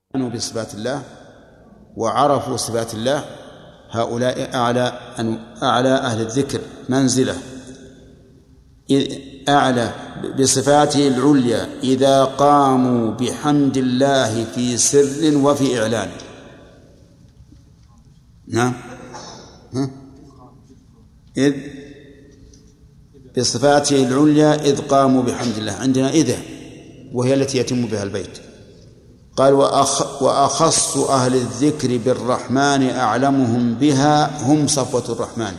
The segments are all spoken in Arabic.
آمنوا بصفات الله وعرفوا صفات الله هؤلاء أعلى أهل الذكر منزلة، أعلى بصفاته العليا إذا قاموا بحمد الله في سر وفي إعلان. نعم، إذ بصفاته العليا إذ قاموا بحمد الله، عندنا إذا وهي التي يتم بها البيت. قال وأخص أهل الذكر بالرحمن أعلمهم بها هم صفوة الرحمن.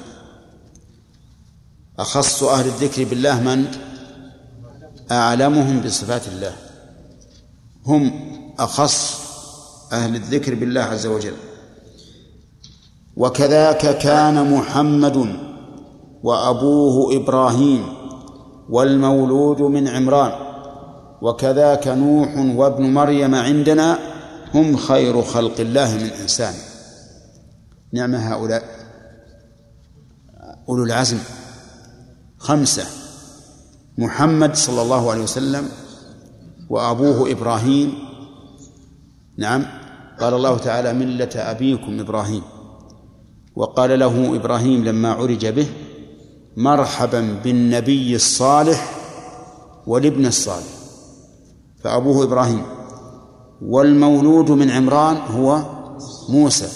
أخص أهل الذكر بالله من؟ أعلمهم بصفات الله، هم أخص أهل الذكر بالله عز وجل. وكذاك كان محمد وأبوه إبراهيم والمولود من عمران، وكذاك نوح وابن مريم عندنا هم خير خلق الله من إنسان. نعم هؤلاء أولو العزم 5: محمد صلى الله عليه وسلم وأبوه إبراهيم. نعم، قال الله تعالى ملة أبيكم إبراهيم، وقال له إبراهيم لما عرج به مرحبا بالنبي الصالح والابن الصالح، فأبوه إبراهيم. والمولود من عمران هو موسى،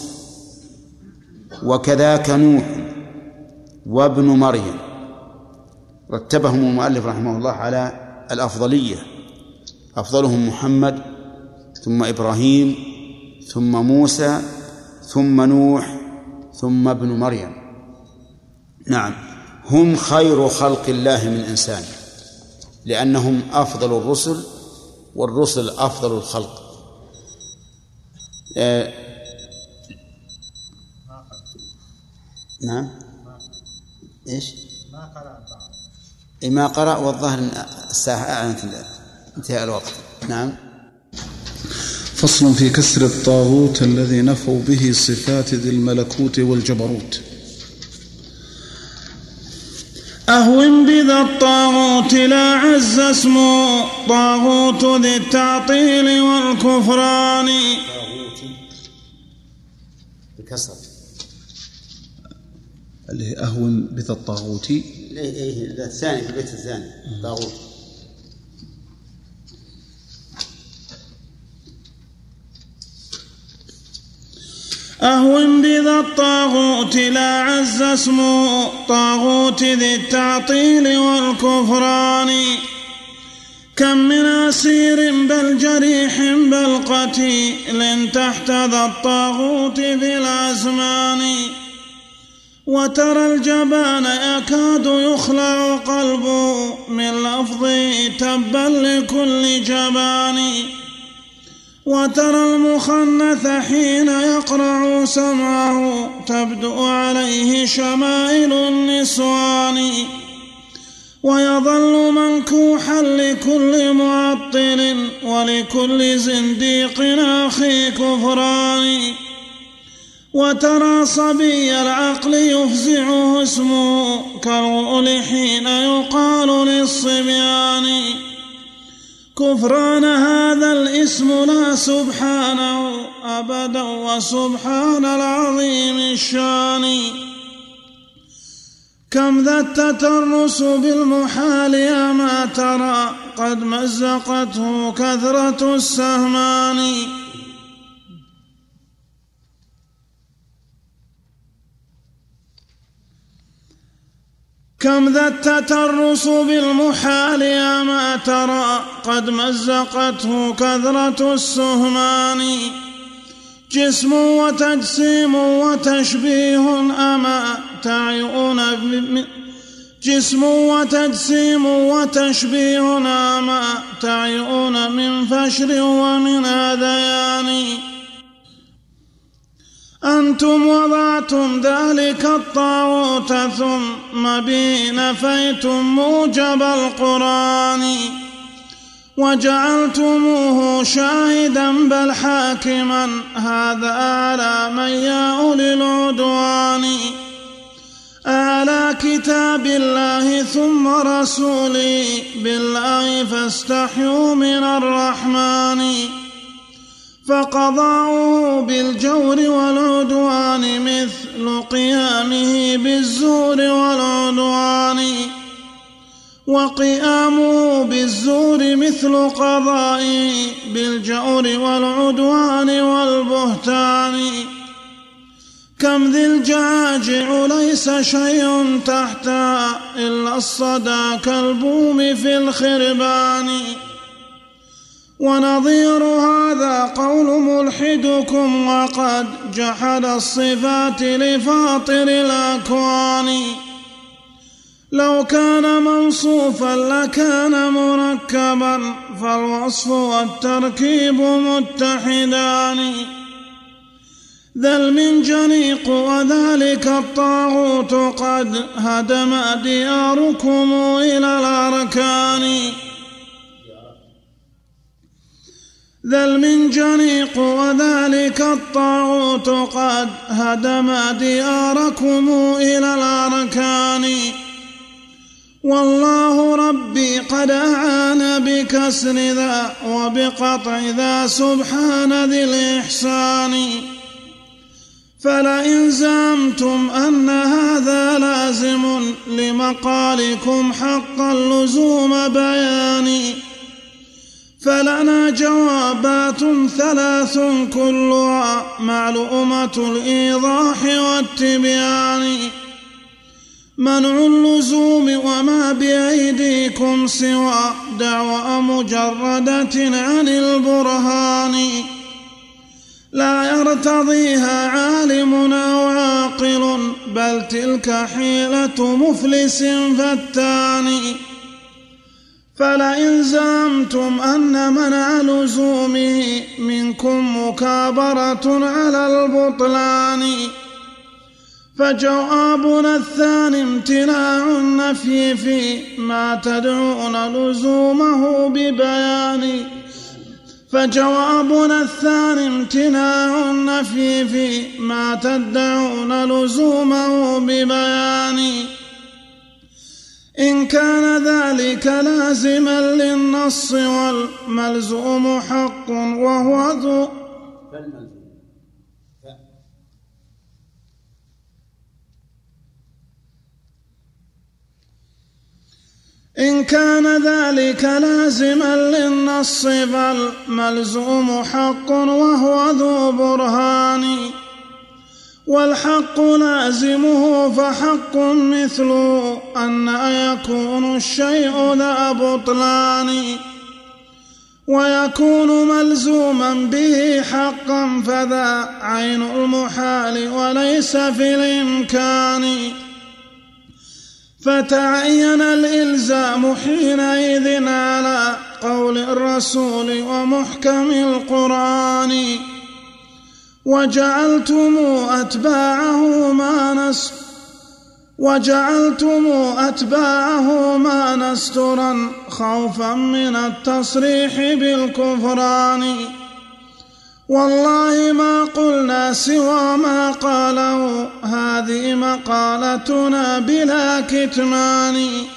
وكذاك نوح وابن مريم. رتبهم المؤلف رحمه الله على الأفضلية، أفضلهم محمد ثم إبراهيم ثم موسى ثم نوح ثم ابن مريم. نعم، هم خير خلق الله من إنسان، لأنهم أفضل الرسل، والرسل أفضل الخلق. نعم، إيش؟ ما قرأ، والظاهر الساعة أعلنت انتهاء الوقت. نعم. فصل في كسر الطاغوت الذي نفوا به صفات ذي الملكوت والجبروت. أهون بذا الطاغوت لا عز اسمه طاغوت ذي التعطيل والكفران. بكسر اللي هي أهون بذا الطاغوت، الثاني في البيت الثاني طاغوت. أهون بذا الطاغوت لا عز اسمه طاغوت ذي التعطيل والكفران. كم من أسير بل جريح بل قتيل تحت ذا الطاغوت ذي الأزمان. وترى الجبان يكاد يخلع قلبه من لفظه تبا لكل جبان. وترى المخنث حين يقرع سمعه تبدو عليه شمائل النسوان. ويظل منكوحا لكل معطل ولكل زنديق أخي كفران. وترى صبي العقل يفزعه اسمه كالغول حين يقال للصبيان. كفران هذا الاسم لا سبحانه أبدا وسبحان العظيم الشان. كم ذا التترس بالمحال يا ما ترى قد مزقته كثرة السهمان. كم ذا التترس بالمحال يا ما ترى قد مزقته كثرة السهمان. جسم وتجسيم وتشبيه أما تعيون جسم وتجسيم وتشبيه أما تعيون من فشر ومن هذيان. أنتم وضعتم ذلك الطاغوت ثم به نفيتم موجب القرآن. وجعلتموه شاهدا بل حاكما هذا على من يا أولي العدوان. على كتاب الله ثم رسولي بالله فاستحيوا من الرحمن. فقضاؤه بالجور والعدوان مثل قيامه بالزور والعدوان، وقيامه بالزور مثل قضائه بالجور والعدوان والبهتان. كم ذي الجاجع ليس شيء تحتها إلا الصدى كالبوم في الخربان. ونظير هذا قول ملحدكم وقد جحد الصفات لفاطر الأكوان. لو كان موصوفا لكان مركبا فالوصف والتركيب متحدان. ذا المنجنيق وذلك الطاغوت قد هدم دياركم إلى الأركان. ذا المنجنيق وذلك الطاغوت قد هدم دياركم إلى الأركان. والله ربي قد أعان بكسر ذا وبقطع ذا سبحان ذي الإحسان. فلئن زعمتم أن هذا لازم لمقالكم حقا لزوم بياني فلنا جوابات ثلاث كلها معلومة الإيضاح والتبيان. منع اللزوم وما بأيديكم سوى دعوى مجردة عن البرهان لا يرتضيها عالم أو عاقل بل تلك حيلة مفلس فتان. فلئن زعمتم أن منع لزومه منكم مكابرة على البطلان فجوابنا الثاني امتناع النفي فيما تدعون لزومه ببيان. فجوابنا الثاني امتناع النفي فيما تدعون لزومه ببيان. إن كان ذلك لازما للنص والملزوم حق وهو ذو إن كان ذلك لازما للنص فالملزوم حق وهو ذو برهان. والحق لازمه فحق مثله أن يكون الشيء ذا بطلان ويكون ملزوما به حقا فذا عين المحال وليس في الإمكان. فتعين الإلزام حينئذ على قول الرسول ومحكم القرآن وجعلتم أتباعه ما نسترا خوفا من التصريح بالكفران. والله ما قلنا سوى ما قاله هذه مقالتنا بلا كتمان.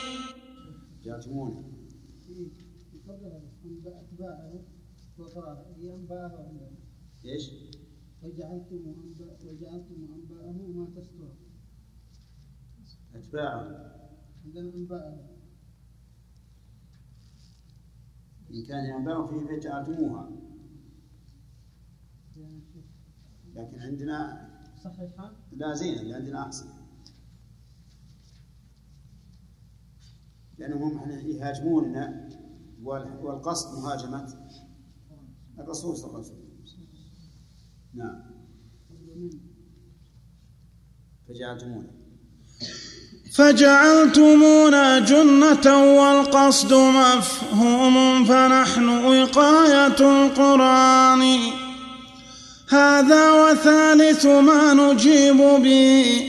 ايش؟ وجعلتم أنباءه ما تستر أتباعه عندنا أنباءه إن كان أنباءه فيه فجعلتموها لكن عندنا صحيحة لا زين اللي عندنا أحسن لأنهم يهاجموننا والقصد مهاجمة الرسول صلى الله عليه وسلم. نعم فجعلتمونا جنة والقصد مفهوم فنحن وقاية القرآن. هذا وثالث ما نجيب به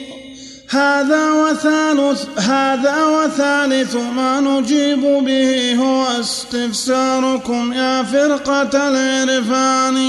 هو استفساركم يا فرقة العرفان.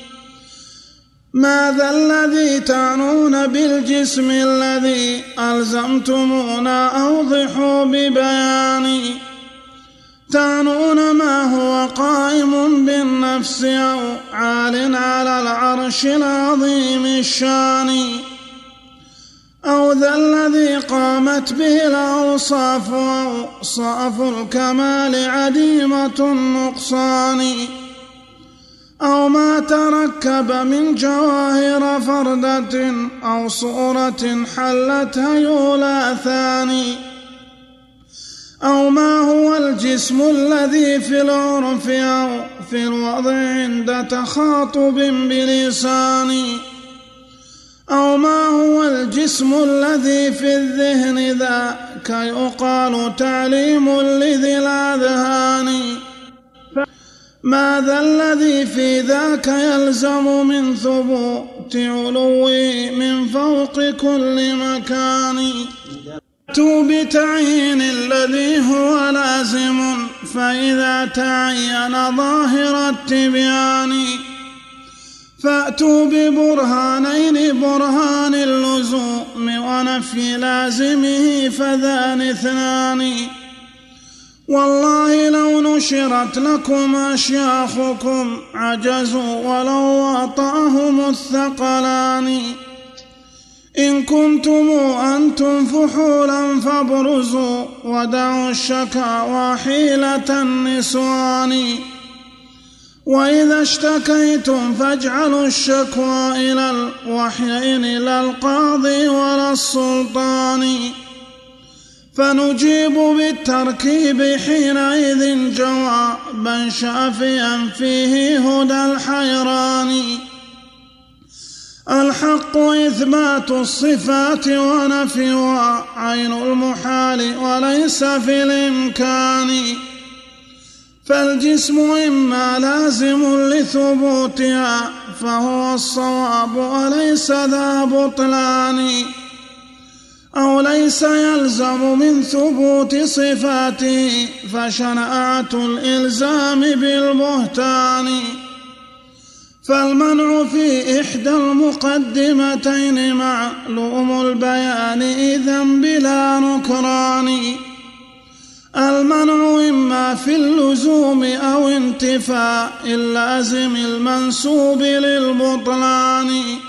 ماذا الذي تعنون بالجسم الذي ألزمتمونا أوضحوا ببيان. تعنون ما هو قائم بالنفس النفس أو عال على العرش العظيم الشان، أو ذا الذي قامت به الأوصاف أوصاف الكمال عديمة النقصان، أو ما تركب من جواهر فردة أو صورة حلت هيولا ثاني، أو ما هو الجسم الذي في العرف أو في الوضع عند تخاطب بلسان، أو ما هو الجسم الذي في الذهن ذاك يقال تعليم لذي الأذهان، ماذا الذي في ذاك يلزم من ثبوت علوه من فوق كل مكان، بتعيين الذي هو لازم فإذا تعين ظاهر التبيان، فأتوا ببرهانين برهان اللزوم ونفي لازمه فذان اثنان، والله لو نشرت لكم أشياخكم عجزوا ولو وطأهم الثقلان، إن كنتم أنتم فحولا فابرزوا ودعوا الشكاوى حيلة النسوان، وإذا اشتكيتم فاجعلوا الشكوى إلى الوحيين لا القاضي ولا السلطان، فنجيب بالتركيب حينئذ جوابا شافيا فيه هدى الحيران، الحق إثبات الصفات ونفيها عين المحال وليس في الإمكان، فالجسم إما لازم لثبوتها فهو الصواب وليس ذا بطلان، أو ليس يلزم من ثبوت صفاته فشناعة الإلزام بالبهتان، فالمنع في إحدى المقدمتين معلوم البيان إذن بلا نكران، المنع إما في اللزوم أو انتفاء اللازم المنسوب للبطلان،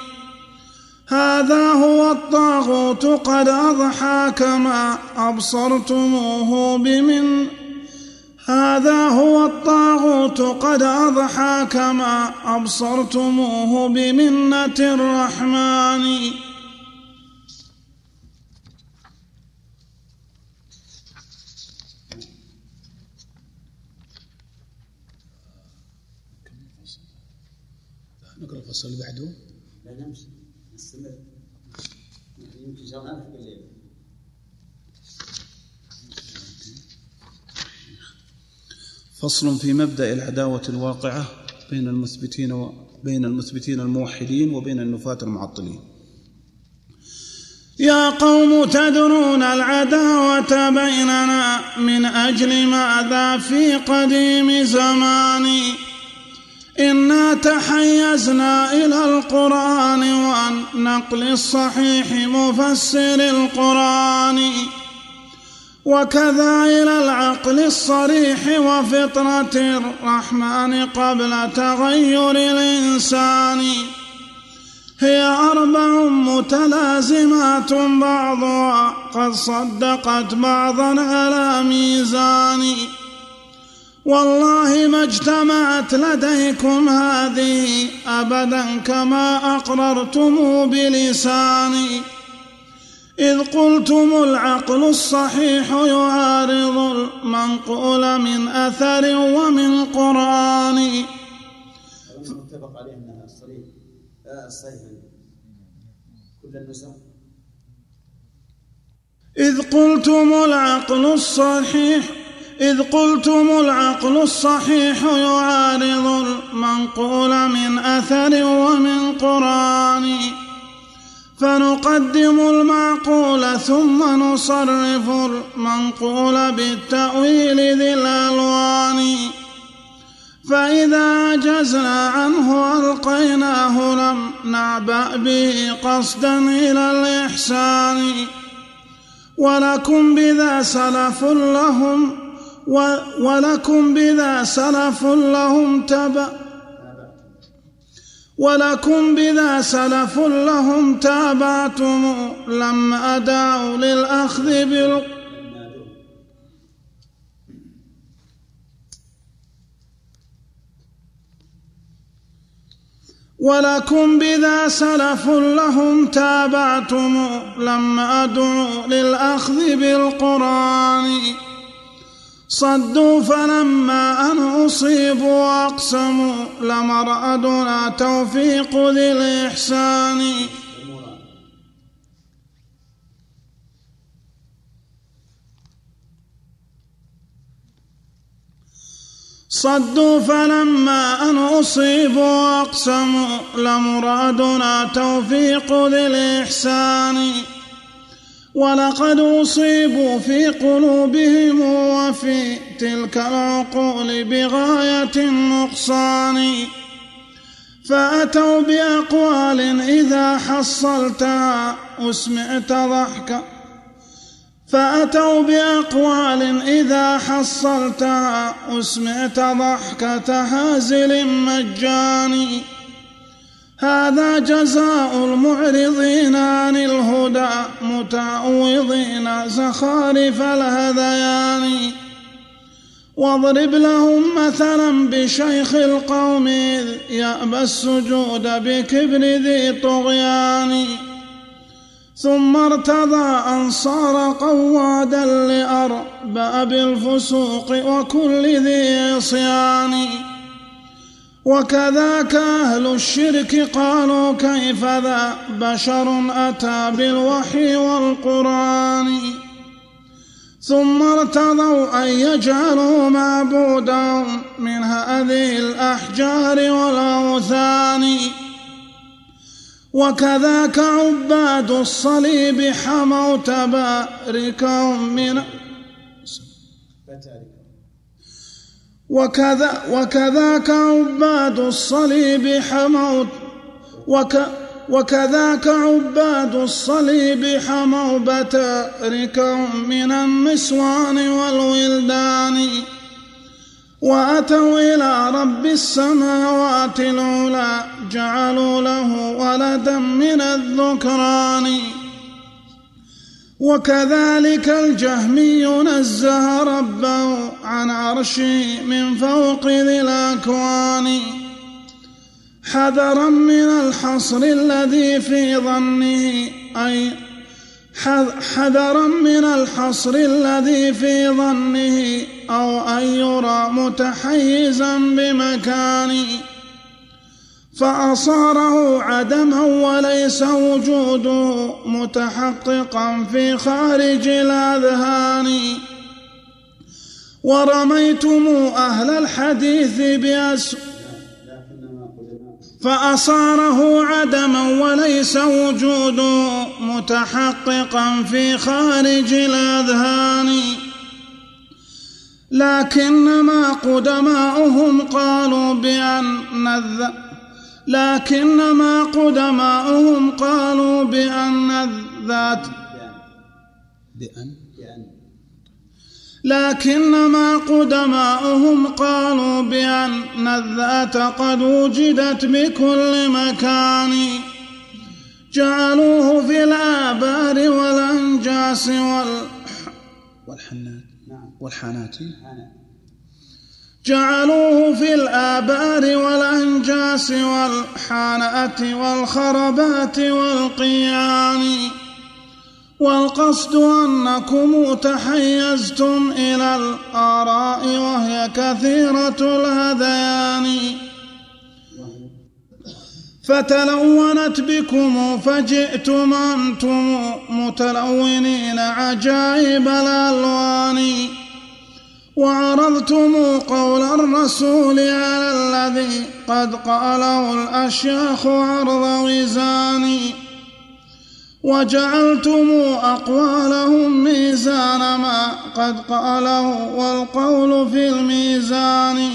هذا هو الطاغوت قد أضحى كما أبصرتموه بمن هذا هو الطاغوت قد أضحى كما أبصرتموه بمنة الرحمن. نقرأ الفصل اللي بعده. لا نمشي نستمر يمكن شغلنا في الليل. فصل في مبدأ العداوة الواقعة بين المثبتين الموحدين وبين النفاة المعطلين. يا قوم تدرون العداوة بيننا من أجل ماذا في قديم زمان إنا تحيزنا إلى القرآن والنقل الصحيح مفسر القرآن، وكذا إلى العقل الصريح وفطرة الرحمن قبل تغير الإنسان، هي أربع متلازمات بعضها قد صدقت بعضا على ميزان، والله ما اجتمعت لديكم هذه أبدا كما أقررتم بلساني، إذ قلتم العقل الصحيح يعارض المنقول من أثر ومن قرآن. متفق عليه أن الصحيح كل النسخ إذ قلتم العقل الصحيح يعارض المنقول من أثر ومن قرآن، فنقدم المعقول ثم نصرف المنقول بالتأويل ذي الألوان، فإذا عجزنا عنه ألقيناه لم نعبأ به قصدا إلى الإحسان، ولكم بذا سلف لهم ولكم بذا سلف لهم تابعتم لما أداوا للأخذ ولكم بذا سلف لهم تابعتم لما أدعوا للأخذ بالقرآن صدوا فلما أن أصيبوا وأقسموا لمرأدنا توفيق ذي الإحسان صدوا فلما أن أصيبوا وأقسموا لمرادنا توفيق ذي الإحسان ولقد أصيبوا في قلوبهم وفي تلك العقول بغاية النقصان فأتوا بأقوال إذا حصلتها أسمعت ضحكا فأتوا بأقوال إذا حصلتها أسمعت ضحكة هازل مجاني هذا جزاء المعرضين عن الهدى متعوضين زخارف الهذيان واضرب لهم مثلا بشيخ القوم إذ يأبى السجود بكبر ذي طغيان ثم ارتضى أن صار قوادا لأرباب الفسوق وكل ذي عصيان وكذاك أهل الشرك قالوا كيف ذا بشر أتى بالوحي والقرآن ثم ارتضوا أن يجعلوا معبودهم من هذه الأحجار والأوثان وكذاك عباد الصليب حموا تباركهم من وكذاك عباد الصليب حموا وكذاك عباد الصليب حموا بتاركهم من النسوان والولدان وأتوا إلى رب السماوات العلى جعلوا له ولدا من الذكران وكذلك الجهمي نزه ربه عن عرشه من فوق ذي الأكوان حذرا من الحصر الذي في ظنه حذرا من الحصر الذي في ظنه أو أن يرى متحيزا بمكان فأصاره عدما وليس وجوده متحققا في خارج الأذهان ورميتم أهل الحديث فأصاره عدما وليس وجوده متحققا في خارج الأذهان لكنما قدماؤهم قالوا بأن الذات قد وجدت بكل مكان جعلوه في الآبار والأنجاس والحانات جعلوه في الآبار والأنجاس والحانات والخربات والقيان والقصد أنكم تحيزتم إلى الآراء وهي كثيرة الهذيان فتلونت بكم فجئتم أنتم متلونين عجائب الألوان وعرضتم قول الرسول على الذي قد قاله الأشياخ عرض وزان وجعلتم أقوالهم ميزان ما قد قاله والقول في الميزان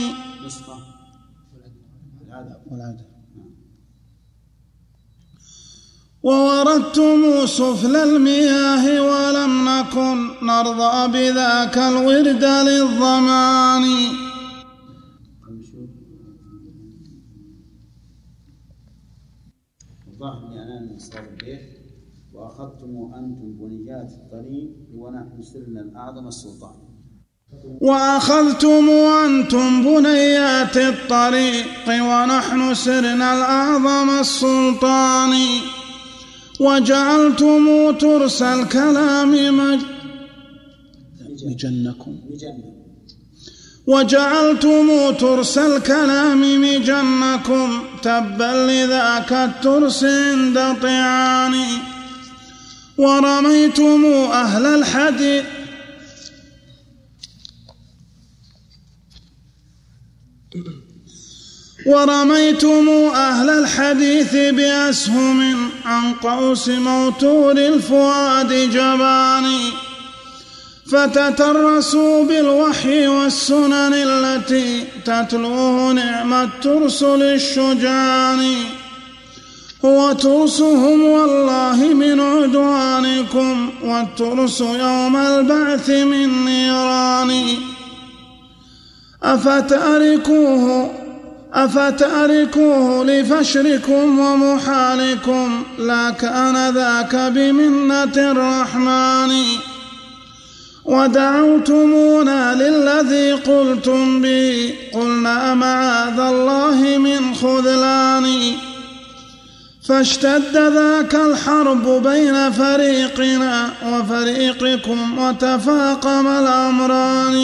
ووردتم سفل المياه ولم نكن نرضى بذاك الورد للظمان الظاهر لأننا نصاب البيت وأخذتم أنتم بنيات الطريق ونحن سرنا الأعظم السلطان. وأخذتم أنتم بنيات الطريق ونحن سرنا الأعظم السلطان. وجعلتم ترس الكلام وجعلتم ترس الكلام مجنكم تبا لذاك الترس عند طعان. ورميتم أهل الحديث بأسهم عن قوس موتور الفؤاد جباني. فتترسوا بالوحي والسنن التي تتلوه نعم الترس للشجعان. هو ترسهم والله من عدوانكم والترس يوم البعث من نيران. أفتأركوه لفشركم ومحالكم لا كان ذاك بمنة الرحمن. ودعوتمونا للذي قلتم به قلنا معاذ الله من خذلان. فاشتد ذاك الحرب بين فريقنا وفريقكم وتفاقم الأمران.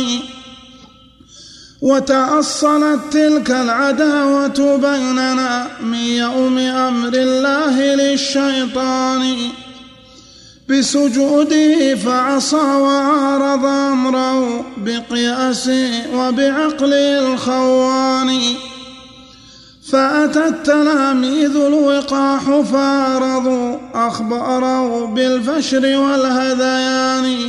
وتأصلت تلك العداوة بيننا من يوم أمر الله للشيطان بسجوده فعصى وعارض أمره بقياسه وبعقله الخوان. فأتى التلاميذ الوقاح فارضوا أخباره بالفشر والهذيان.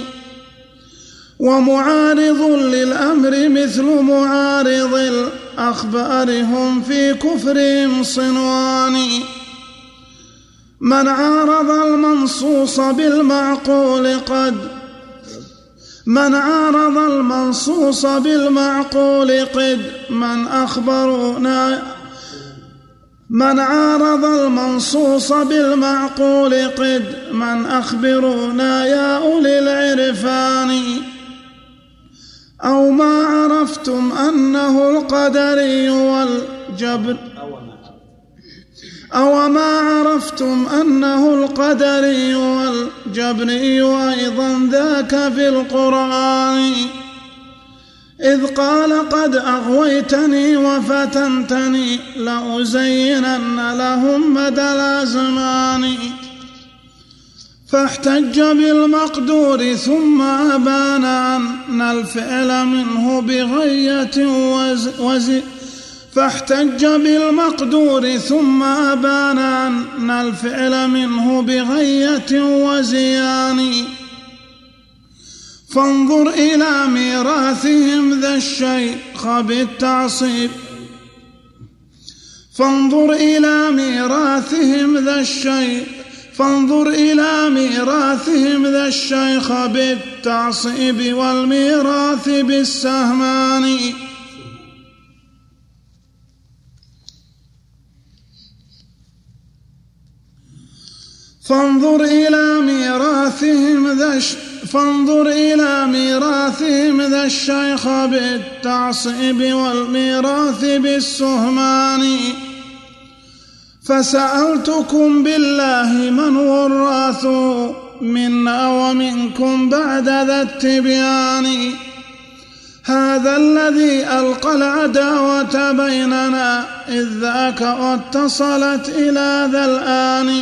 ومعارض للأمر مثل معارض الأخبار هم في كفرهم صنوان. من عارض المنصوص بالمعقول قد من أخبرونا يا أولي العرفان. أو ما عرفتم أنه القدري والجبر والجبري أيضا ذاك في القرآن. إذ قال قد أغويتني وفتنتني لأزينن لهم مدى الأزمان. فاحتج بالمقدور ثم أبان أن الفعل منه بغية وزيان. فانظر إلى ميراثهم ذا الشيخ بالتعصيب والميراث بالسهمان. فانظر إلى ميراثهم ذا الشيخ بالتعصيب والميراث بالسهمان. فسألتكم بالله من وراث منا ومنكم بعد ذا التبيان. هذا الذي ألقى العداوة بيننا إذ ذاك واتصلت إلى ذا الآن.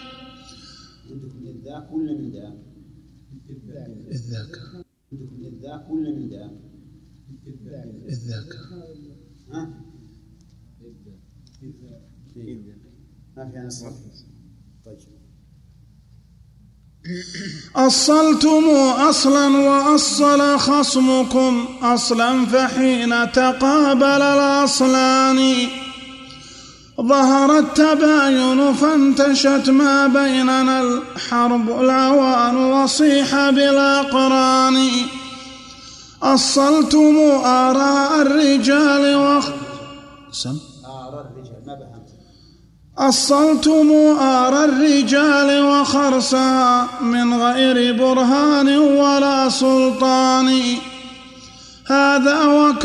أصلتم أصلا وأصل خصمكم أصلا فحين تقابل الأصلان ظهر التباين فانتشت ما بيننا الحرب العوان وصيح بالأقران. أصلتم آراء الرجال أصلتم آر الرجال وخرسا من غير برهان ولا سلطان. هذا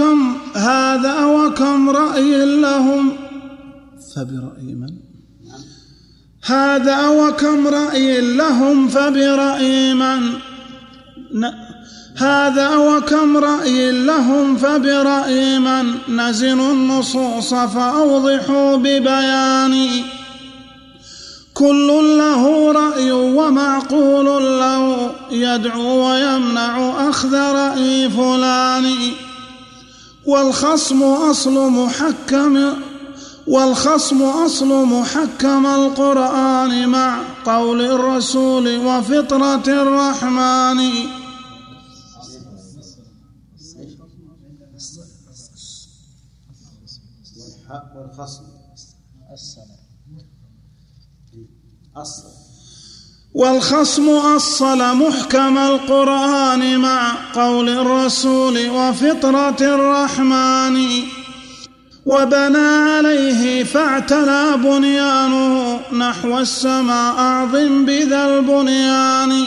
وكم رأي لهم فبرأي من؟ هذا وكم رأي لهم فبرأي من؟ هذا وكم رأي لهم فبرأي من؟ نزلوا النصوص فأوضحوا ببيان. كل له رأي ومعقول له يدعو ويمنع أخذ رأي فلان. والخصم أصل محكم القرآن مع قول الرسول وفطرة الرحمن. والخصم أصل محكم القرآن مع قول الرسول وفطرة الرحمن. وبنى عليه فاعتلى بنيانه نحو السماء أعظم بذا البنيان.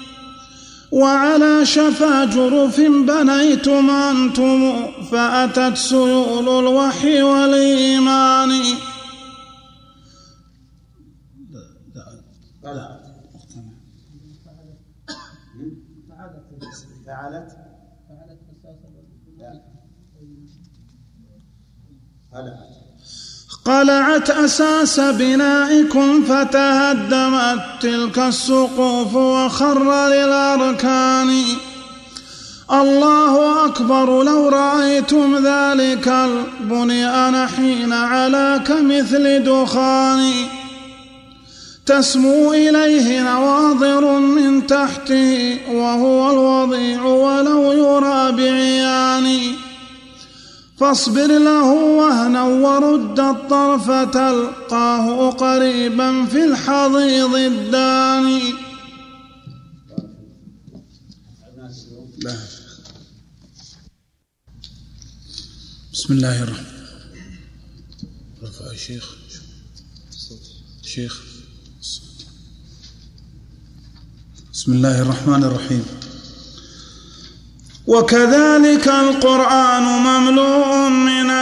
وعلى شفا جرف بنيتم أنتم فأتت سيول الوحي والإيمان. قلعت أساس بنائكم فتهدمت تلك السقوف وخر للأركان. الله أكبر لو رأيتم ذلك البنيان حين علا كمثل دخان. تسمو إليه نواظر من تحته وهو الوضيع ولو يرى بعيان. فاصبر له وهنا ورد الطرف تلقاه قريبا في الحضيض الداني. بسم الله الرحمن رفع شيخ بسم الله الرحمن الرحيم. وكذلك القرآن مملوء من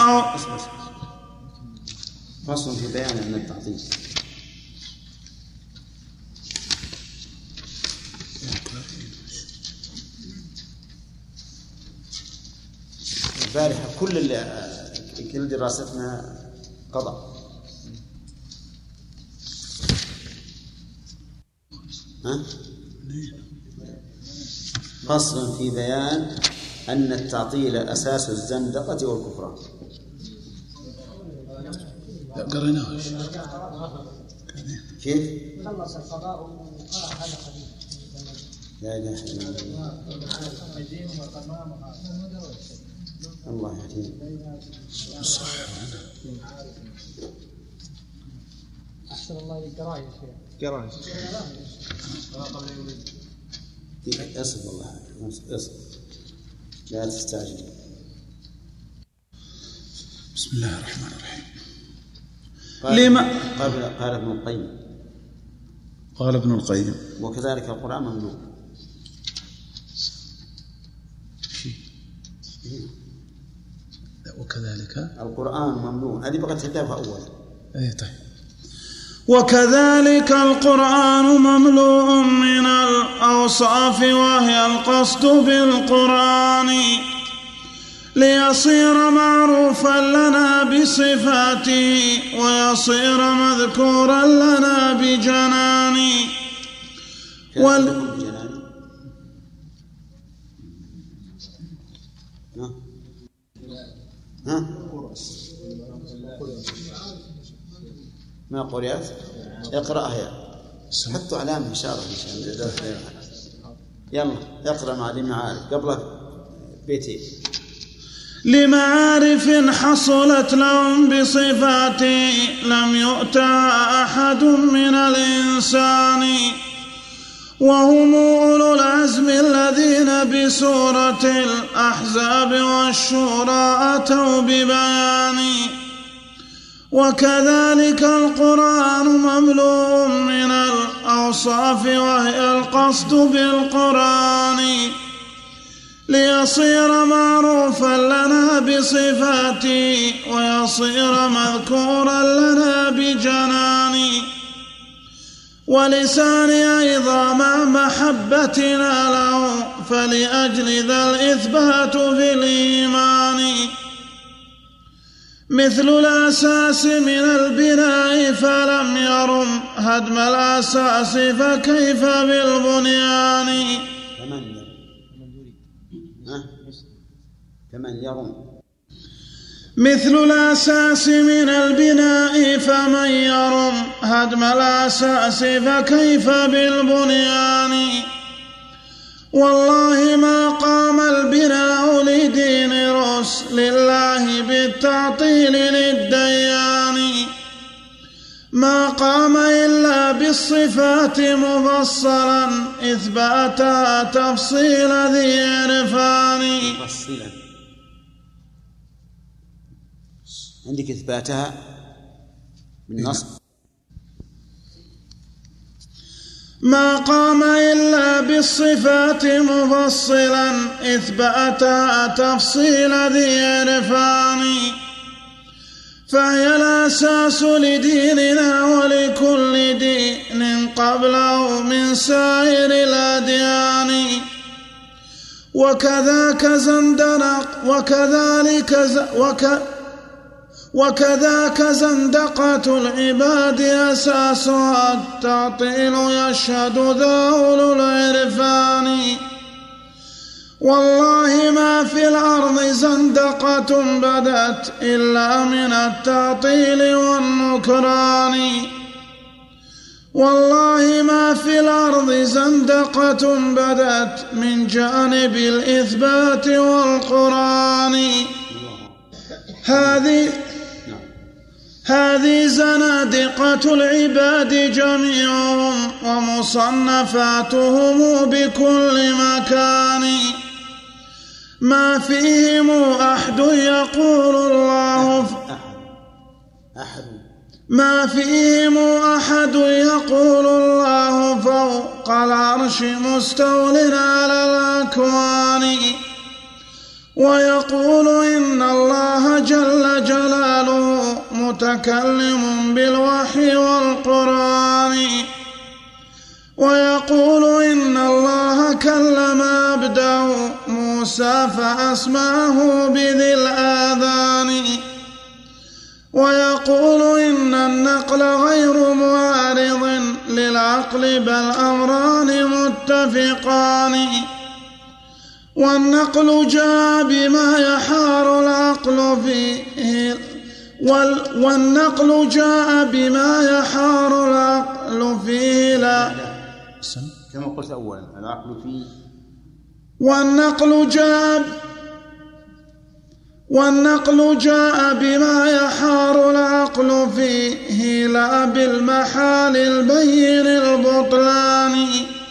فصل في بيان أن التعطيل. البارحة كل دراستنا قضاء. فصل في بيان أن التعطيل أساس الزندقة والكفران. قريناه كيف؟ خلص القضاء وقرأ هذا الحديث. لا إله إلا الله. الله يهدينا. أحسن الله القراءة يا شيخ. قراءة. اصبر الله اصبر لا تستعجل. بسم الله الرحمن الرحيم. قال ابن القيم وكذلك القرآن ممنوع. وكذلك القرآن ممنوع. هذه بقت تدافع أول. طيب. وكذلك القرآن مملوء من الأوصاف وهي القصد بالقرآن ليصير معروفا لنا بصفاته ويصير مذكورا لنا بجنانه ما قرأت اقرأها يا حطوا علامة إن شاء الله. يلا اقرأ مع المعارف قبل بيتين. لمعارف حصلت لهم بصفاته لم يؤتها أحد من الإنسان وهم أولو العزم الذين بسورة الأحزاب والشورى أتوا ببيان وكذلك القرآن مملوء من الأوصاف، وهي القصد بالقرآن ليصير معروفا لنا بصفاته، ويصير مذكورا لنا بجنان ولسان أيضا مع محبتنا له، فلأجل ذا الإثبات في الإيمان. مثل الأساس من البناء فلم يرم هدم الأساس، فكيف بالبنيان؟ مثل الأساس من البناء فمن يرم هدم الأساس، فكيف بالبنيان؟ والله ما قام البناء لدين رسل الله بالتعطيل للديان، ما قام إلا بالصفات مفصلا إثباتها تفصيل ذي عرفان. عندك إثباتها بالنص، ما قام إلا بالصفات مفصلا إثباتها تفصيل ذي عرفان، فهي الأساس لديننا ولكل دين قبله من سائر الأديان. وكذاك زندقة العباد أساسها التعطيل، يشهد ذا أولو العرفان. والله ما في الأرض زندقة بدت إلا من التعطيل والنكران، والله ما في الأرض زندقة بدت من جانب الإثبات والقرآن. هذه زنادقة العباد جميعهم، ومصنفاتهم بكل مكان، ما فيهم أحد يقول الله فوق العرش مستول على الأكوان، ويقول إن الله جل جلاله متكلم بالوحي والقرآن، ويقول إن الله كلم عبده موسى فأسمعه بذي الآذان، ويقول إن النقل غير معارض للعقل بل أمران متفقان، والنقل جاء بما يحار العقل فيه والنقل جاء بما يحار العقل فيه لا كما قلت أولا العقل فيه، والنقل جاء بما يحار العقل فيه لا بالمحال البين البطلان.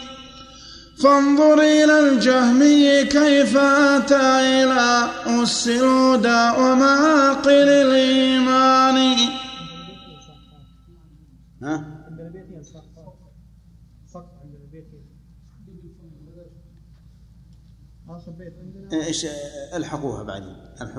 فانظر إلى الجهمي كيف أتى إلى أس الهدى ومعاقل الإيمان. إيش الحقوها بعدين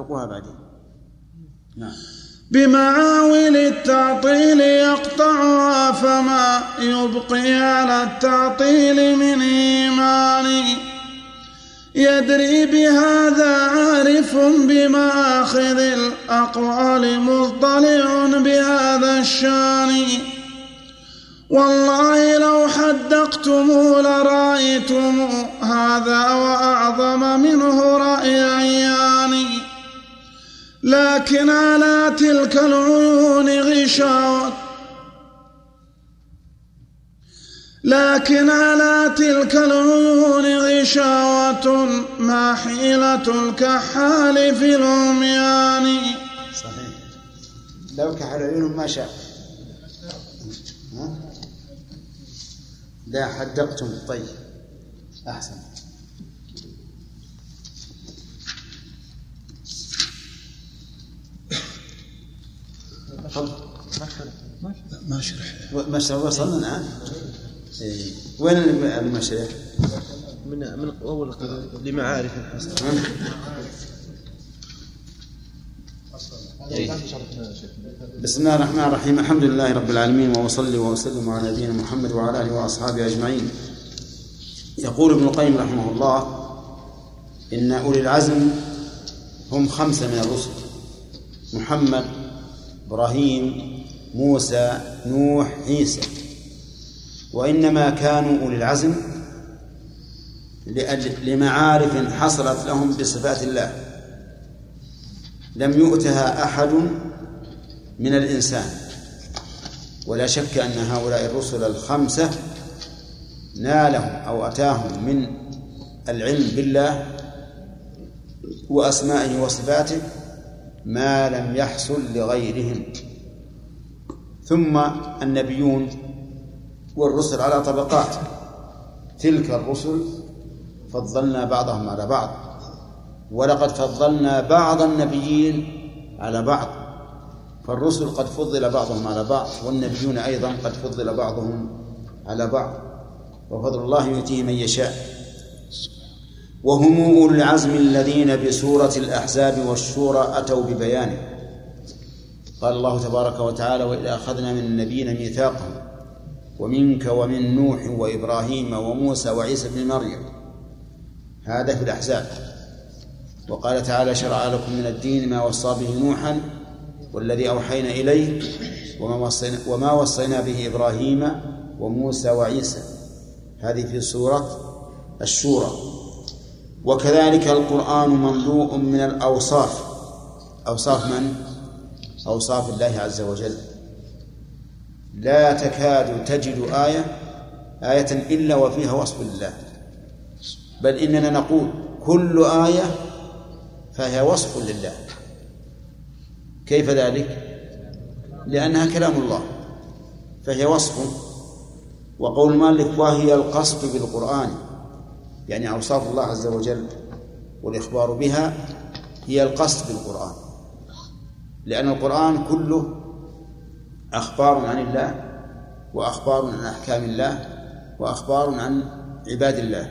نعم. بمعاول التعطيل يقطعها فما يبقي على التعطيل من إيمان. يدري بهذا عارف بمآخذ الأقوال مطلع بهذا الشان. والله لو حدقتم لرأيتم هذا وأعظم منه رأي عيان. لكن على تلك العيون غشاوة ما حيلة الكحال في العميان. صحيح، لو كحل عيونهم ما شاء. لا حدقتم. طيب أحسن. ما شرح. مشرح وصلنا الآن. وين المشرح؟ من أول لمعارف الحصر. بسم الله الرحمن الرحيم. الحمد لله رب العالمين، وأصلي وأسلم على نبينا محمد وعلى آله وأصحابه أجمعين. يقول ابن القيم رحمه الله: إن أولي العزم هم 5 من الرسل: محمد، إبراهيم، موسى، نوح، عيسى. وإنما كانوا أولي العزم لمعارف حصلت لهم بصفات الله لم يؤتها أحد من الإنسان. ولا شك أن هؤلاء الرسل 5 نالهم أو أتاهم من العلم بالله وأسمائه وصفاته ما لم يحصل لغيرهم. ثم النبيون والرسل على طبقات، تلك الرسل فضلنا بعضهم على بعض، ولقد فضلنا بعض النبيين على بعض. فالرسل قد فضل بعضهم على بعض، والنبيون أيضا قد فضل بعضهم على بعض، وفضل الله يؤتيه من يشاء. وهم أولو العزم الذين بسورة الأحزاب والشورى أتوا ببيانه. قال الله تبارك وتعالى: وإذا أخذنا من النبيين ميثاقهم ومنك ومن نوح وإبراهيم وموسى وعيسى بن مريم. هذا في الأحزاب. وقال تعالى: شرع لكم من الدين ما وصى به نوحا والذي أوحينا إليه وما وصينا به إبراهيم وموسى وعيسى. هذه في سورة الشورى. وكذلك القرآن مملوء من الأوصاف. أوصاف من؟ أوصاف الله عز وجل. لا تكاد تجد آية إلا وفيها وصف لله، بل إننا نقول كل آية فهي وصف لله. كيف ذلك؟ لأنها كلام الله فهي وصف. وقول مالك: وهي القصد بالقرآن، يعني أوصاف الله عز وجل والإخبار بها هي القصد بالقرآن، لأن القرآن كله أخبار عن الله، وأخبار عن أحكام الله، وأخبار عن عباد الله.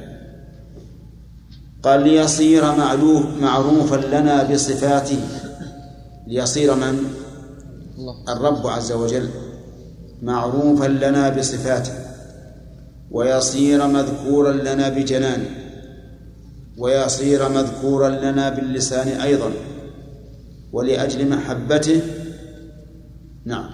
قال: ليصير معروفا لنا بصفاته. ليصير من؟ الرب عز وجل معروفا لنا بصفاته، ويصير مذكورا لنا بجنانه، ويصير مذكورا لنا باللسان أيضا، ولأجل محبته. نعم،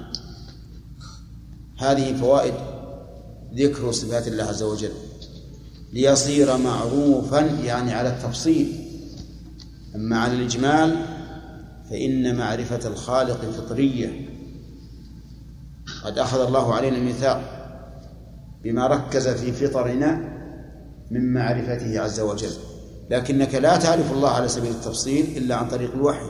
هذه فوائد ذكر صفات الله عز وجل. ليصير معروفا يعني على التفصيل، أما على الإجمال فإن معرفة الخالق فطرية. قد أخذ الله علينا الميثاق بما ركز في فطرنا من معرفته عز وجل، لكنك لا تعرف الله على سبيل التفصيل إلا عن طريق الوحي.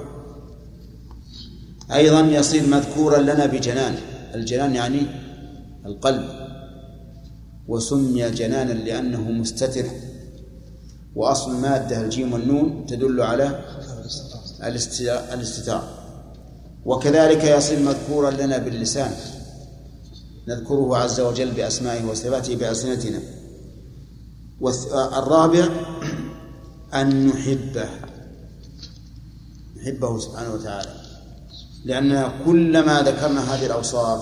أيضا يصير مذكورا لنا بجنان. الجنان يعني القلب، وسمي جنانا لأنه مستتر، وأصل المادة الجيم والنون تدل على الاستتار. وكذلك يصير مذكورا لنا باللسان، نذكره عز وجل بأسمائه وصفاته بألسنتنا. والرابع أن نحبه سبحانه وتعالى، لأن كلما ذكرنا هذه الأوصاف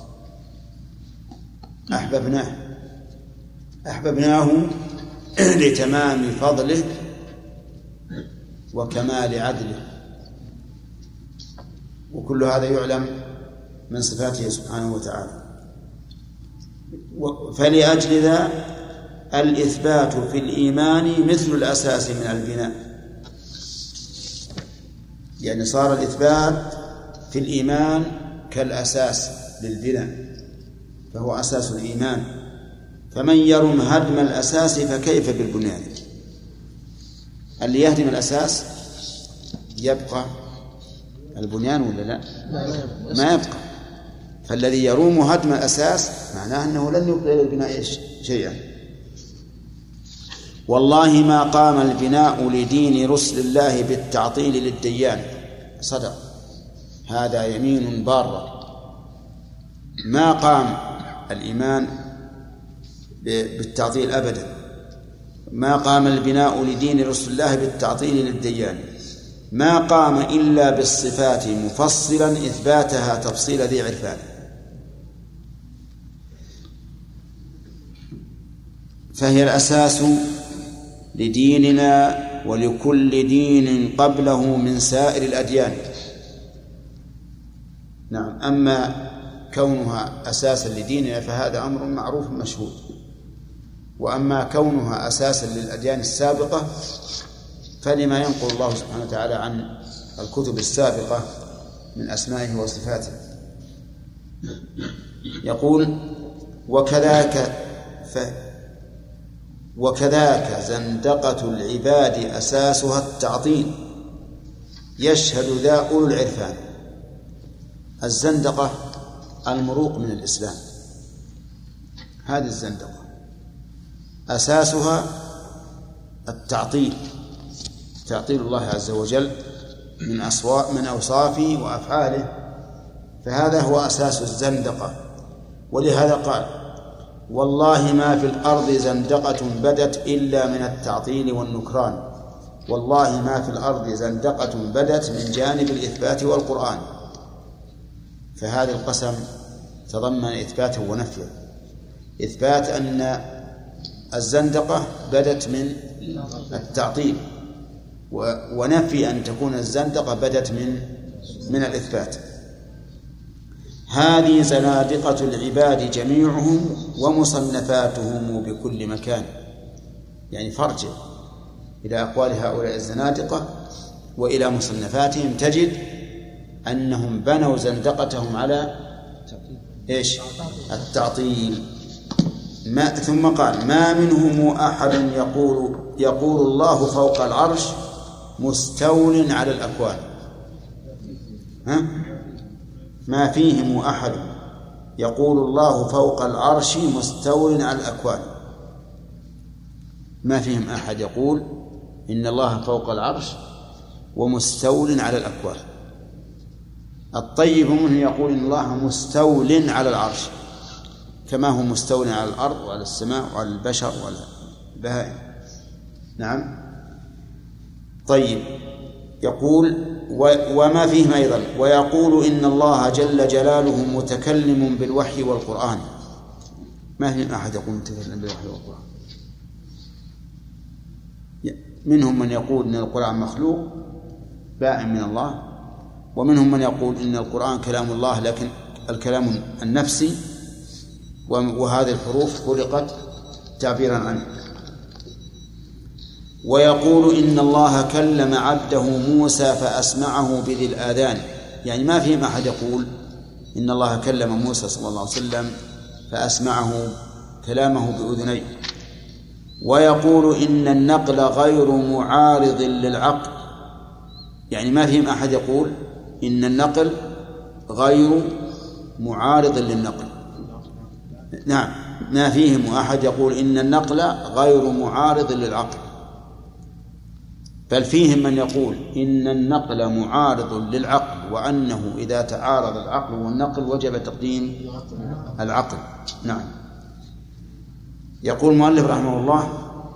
أحببناه لتمام فضله وكمال عدله، وكل هذا يعلم من صفاته سبحانه وتعالى. فلأجل ذا الإثبات في الإيمان مثل الأساس من البناء، يعني صار الإثبات في الإيمان كالأساس للبناء، فهو أساس الإيمان. فمن يرم هدم الأساس فكيف بالبنيان؟ اللي يهدم الأساس يبقى البنيان ولا لا؟ ما يبقى. فالذي يروم هدم الأساس معناه أنه لن يبقى للبناء شيئا. والله ما قام البناء لدين رسل الله بالتعطيل للديان. صدق، هذا يمين بارة. ما قام الإيمان بالتعطيل أبدا، ما قام البناء لدين رسول الله بالتعطيل للديان، ما قام إلا بالصفات مفصلا إثباتها تفصيل ذي عرفان. فهي الأساس لديننا ولكل دين قبله من سائر الأديان. نعم. أما كونها أساسا لديننا فهذا أمر معروف مشهود، وأما كونها أساسا للأديان السابقة فلما ينقل الله سبحانه وتعالى عن الكتب السابقة من أسمائه وصفاته. يقول وكذاك زندقة العباد أساسها التعطيل يشهد ذا أولو العرفان. الزندقة المروق من الإسلام، هذه الزندقة أساسها التعطيل، تعطيل الله عز وجل من أوصافه وأفعاله، فهذا هو أساس الزندقة. ولهذا قال: والله ما في الأرض زندقة بدت إلا من التعطيل والنكران. والله ما في الأرض زندقة بدت من جانب الإثبات والقرآن. فهذا القسم تضمن إثباته ونفيه. إثبات أن الزندقة بدت من التعطيل، ونفي أن تكون الزندقة بدت من الإثبات. هذه زنادقة العباد جميعهم ومصنفاتهم بكل مكان. يعني فرجع إلى أقوال هؤلاء الزنادقة وإلى مصنفاتهم تجد أنهم بنوا زندقتهم على التعطيل. ثم قال: ما منهم أحد يقول الله فوق العرش مستول على الأكوان. ما فيهم أحد يقول الله فوق العرش مستول على الأكوان. ما فيهم أحد يقول إن الله فوق العرش ومستول على الأكوان. الطيب منه يقول إن الله مستول على العرش كما هو مستول على الأرض وعلى السماء وعلى البشر وعلى البهائم. نعم. طيب. يقول: وما فيهم أيضا ويقول إن الله جل جلاله متكلم بالوحي والقرآن. ما فيهم أحد يقول متكلم بالوحي والقرآن. منهم من يقول إن القرآن مخلوق باء من الله، ومنهم من يقول إن القرآن كلام الله لكن الكلام النفسي، وهذه الحروف خلقت تعبيرا عنه. ويقول إن الله كلم عبده موسى فأسمعه بذي الآذان. يعني ما فيهم أحد يقول إن الله كلم موسى صلى الله عليه وسلم فأسمعه كلامه بأذنيه. ويقول إن النقل غير معارض للعقل. يعني ما فيهم أحد يقول إن النقل غير معارض للنقل. نعم. ما فيهم أحد يقول إن النقل غير معارض للعقل، بل فيهم من يقول إن النقل معارض للعقل، وأنه إذا تعارض العقل والنقل وجب تقديم العقل. نعم. يقول المؤلف رحمه الله: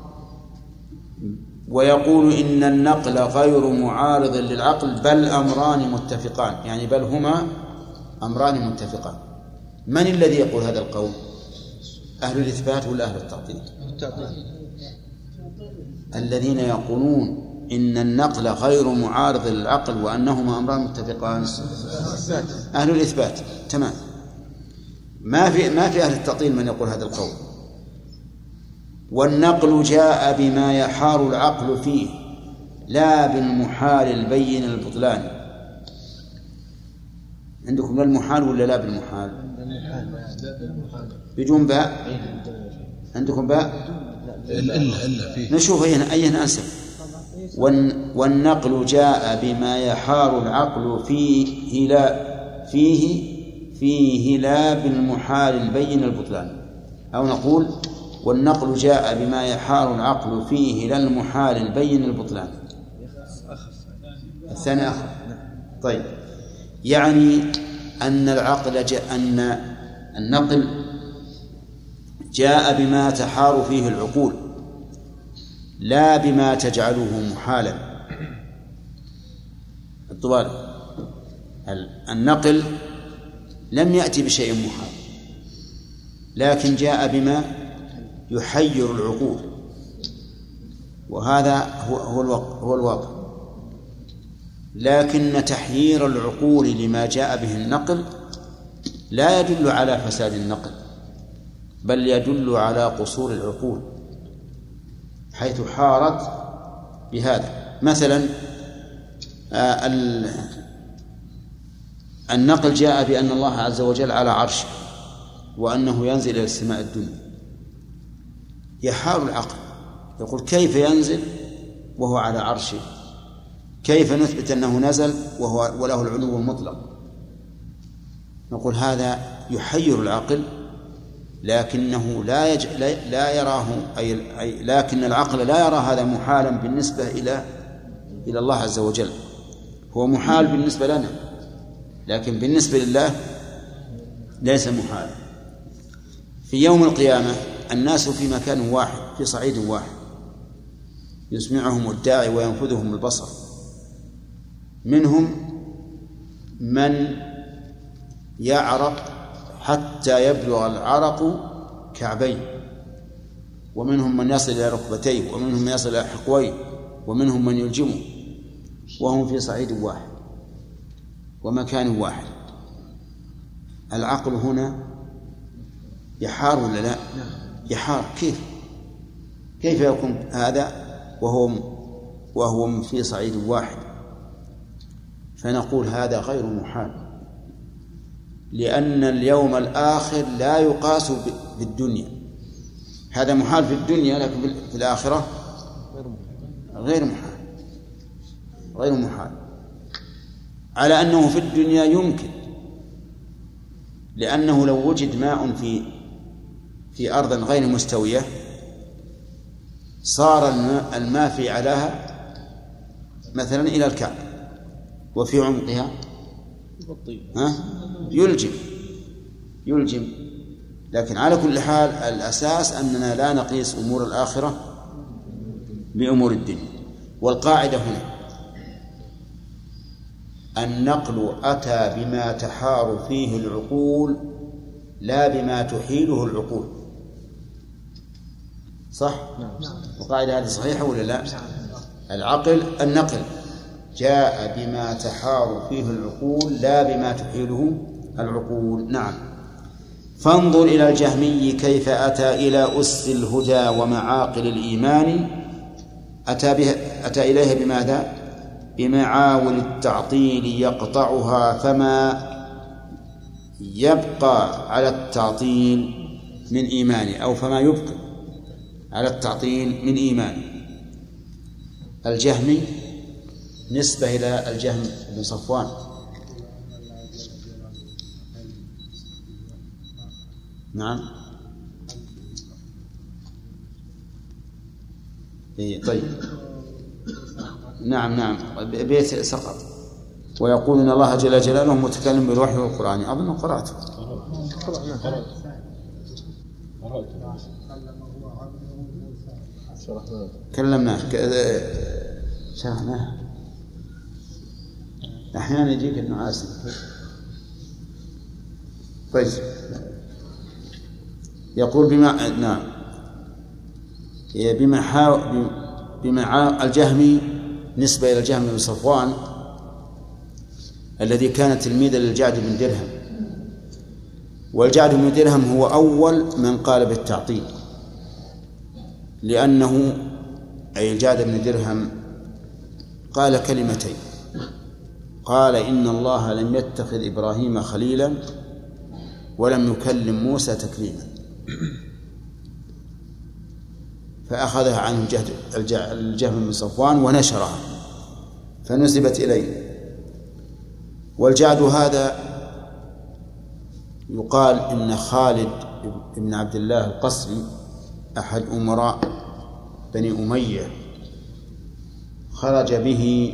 ويقول إن النقل غير معارض للعقل بل أمران متفقان. يعني بل هما أمران متفقان. من الذي يقول هذا القول؟ أهل الإثبات ولا أهل التعطيل؟ الذين يقولون إن النقل غير معارض للعقل وأنهما أمران متفقان أهل الإثبات. تمام. ما في أهل التعطيل من يقول هذا القول. والنقل جاء بما يحار العقل فيه لا بالمحال البين البطلان. عندكم لا المحال ولا لا بالمحال؟ بدون باء. عندكم باء؟ نشوف أين أنسب. والنقل جاء بما يحار العقل فيه لا بالمحال البين البطلان. أو نقول: والنقل جاء بما يحار العقل فيه لا المحال البين البطلان. الثاني أخف. طيب. يعني أن العقل أن النقل جاء بما تحار فيه العقول لا بما تجعله محالا. الطوال النقل لم يأتي بشيء محال، لكن جاء بما يحير العقول، وهذا هو الواقع. لكن تحيير العقول لما جاء به النقل لا يدل على فساد النقل، بل يدل على قصور العقول حيث حارت بهذا. مثلا النقل جاء بأن الله عز وجل على عرشه وأنه ينزل إلى السماء الدنيا، يحار العقل، يقول كيف ينزل وهو على عرشه؟ كيف نثبت أنه نزل وله العلو المطلق؟ نقول هذا يحير العقل، لكنه لا يراه لكن العقل لا يرى هذا محالا بالنسبة إلى الله عز وجل. هو محال بالنسبة لنا، لكن بالنسبة لله ليس محالا. في يوم القيامة الناس في مكان واحد، في صعيد واحد، يسمعهم الداعي وينفذهم البصر. منهم من يعرق حتى يبلغ العرق كعبين، ومنهم من يصل إلى ركبتيه، ومنهم من يصل إلى حقويه، ومنهم من يلجمه، وهم في صعيد واحد ومكان واحد. العقل هنا يحار ولا لا؟ يحار. كيف يكون هذا وهو في صعيد واحد؟ فنقول هذا غير محال، لأن اليوم الآخر لا يقاس بالدنيا. هذا محال في الدنيا، لكن في الآخرة غير محال، على أنه في الدنيا يمكن، لأنه لو وجد ماء في أرض غير مستوية صار الماء في علاها مثلا إلى الكعب، وفي عمقها يلجم. لكن على كل حال الأساس أننا لا نقيس أمور الآخرة بأمور الدنيا. والقاعدة هنا النقل أتى بما تحار فيه العقول لا بما تحيله العقول. صح؟ القاعدة هذه صحيحة ولا لا؟ النقل جاء بما تحار فيه العقول لا بما تحيله العقول. نعم. فانظر إلى الجهمي كيف أتى إلى أس الهدى ومعاقل الإيمان، أتى إليها بماذا؟ بمعاول التعطيل يقطعها، فما يبقى على التعطيل من إيمانه، أو فما يبقى على التعطيل من إيمانه. الجهمي نسبة إلى الجهم بن صفوان. نعم. طيب. نعم بيت سقط. ويقول إن الله جل جلاله متكلم بالوحي والقرآن. أظن قرأته. كلمناه شرحناه. أحيانا يجيك النعاس. طيب. يقول بما الجهمي نسبة إلى الجهم بن صفوان الذي كان تلميذا للجعد بن درهم، والجعد بن درهم هو أول من قال بالتعطيل، لأنه أي الجعد بن درهم قال كلمتين، قال إن الله لم يتخذ إبراهيم خليلا ولم يكلم موسى تكليما، فأخذها عنه الجهم بن صفوان ونشرها فنسبت إليه. والجعد هذا يقال إن خالد بن عبد الله القسري أحد أمراء بني أمية خرج به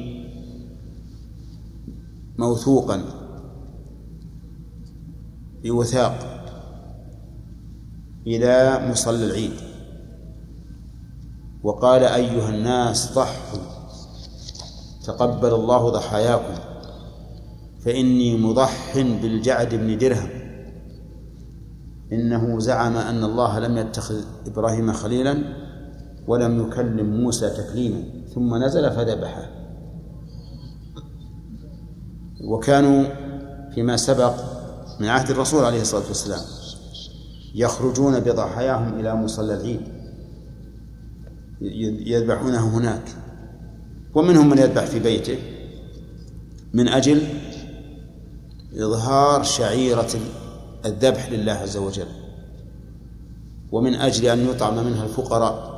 موثوقا بوثاق إلى مصلى العيد وقال: أيها الناس ضحوا تقبل الله ضحاياكم، فإني مضح بالجعد بن درهم. إنه زعم أن الله لم يتخذ إبراهيم خليلا ولم يكلم موسى تكليما، ثم نزل فذبحه. وكانوا فيما سبق من عهد الرسول عليه الصلاة والسلام يخرجون بضحاياهم إلى مصلى العيد يذبحونه هناك، ومنهم من يذبح في بيته من أجل إظهار شعيرة الذبح لله عز وجل، ومن أجل أن يطعم منها الفقراء.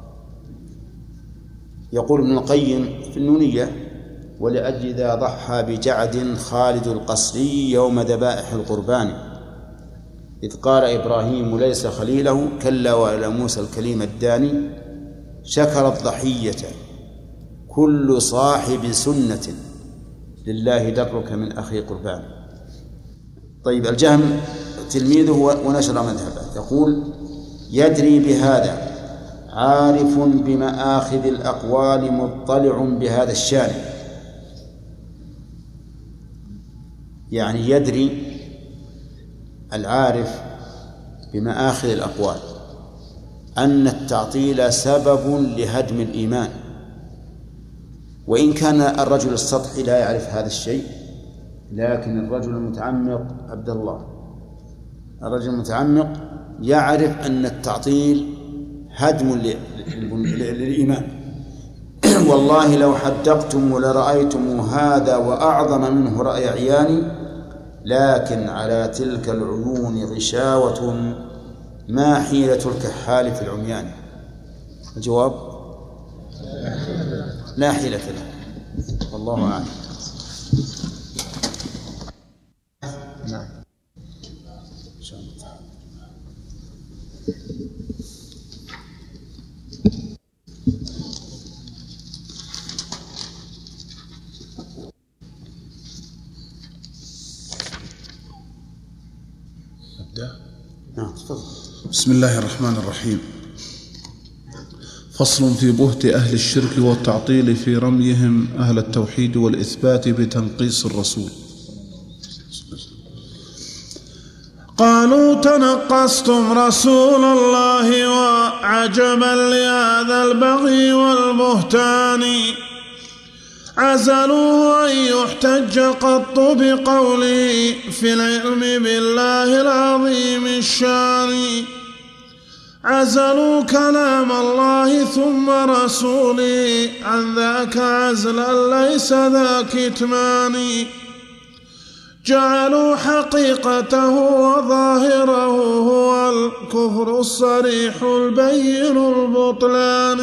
يقول ابن القيم في النونية: ولأجل ذا ضحى بجعد خالد القصري يوم ذبائح القربان، إذ قال إبراهيم ليس خليله كلا وإلى موسى الكليم الداني، شكر الضحية كل صاحب سنة لله درك من أخي قربان. طيب، الجهم تلميذه ونشر مذهبه يقول: يدري بهذا عارف بمآخذ الأقوال مطلع بهذا الشان. يعني يدري العارف بمآخذ الأقوال أن التعطيل سبب لهدم الإيمان، وإن كان الرجل السطحي لا يعرف هذا الشيء، لكن الرجل المتعمق عبد الله، الرجل المتعمق يعرف أن التعطيل هدم للإيمان. والله لو حدقتم لرأيتم هذا وأعظم منه رأي عياني، لكن على تلك العيون غشاوة ما حيلة الكحال في العميان. الجواب: لا حيلة له، والله أعلم. نعم. بسم الله الرحمن الرحيم. فصل في بهت أهل الشرك والتعطيل في رميهم أهل التوحيد والإثبات بتنقيص الرسول. قالوا: تنقصتم رسول الله وعجبا لهذا البغي والبهتان، عزلوه أن يحتج قط بقوله في العلم بالله العظيم الشان، عزلوا كلام الله ثم رسوله عن ذاك عزلا ليس ذا كتمان، جعلوا حقيقته وظاهره هو الكفر الصريح البين البطلان،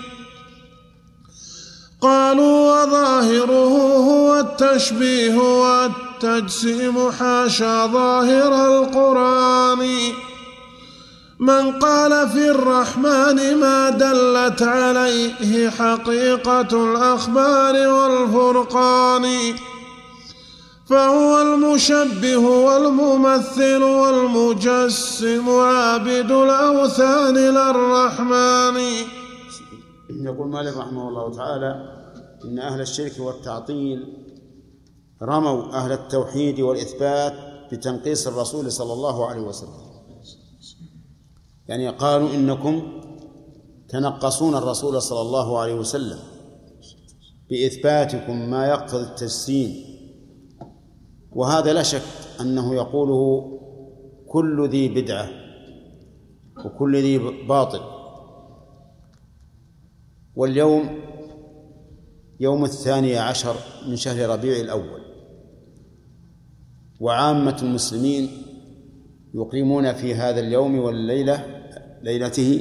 قالوا وظاهره هو التشبيه والتجسيم حاشا ظاهر القرآن، من قال في الرحمن ما دلت عليه حقيقة الأخبار والفرقان، فهو المشبه والممثل والمجسم عابد الأوثان للرحمن. يقول مالك رحمه الله تعالى: إن أهل الشرك والتعطيل رموا أهل التوحيد والإثبات بتنقيص الرسول صلى الله عليه وسلم، يعني قالوا إنكم تنقصون الرسول صلى الله عليه وسلم بإثباتكم ما يقتضي التجسيم، وهذا لا شك أنه يقوله كل ذي بدعة وكل ذي باطل. واليوم يوم 12 من شهر ربيع الأول، وعامة المسلمين يقيمون في هذا اليوم ليلته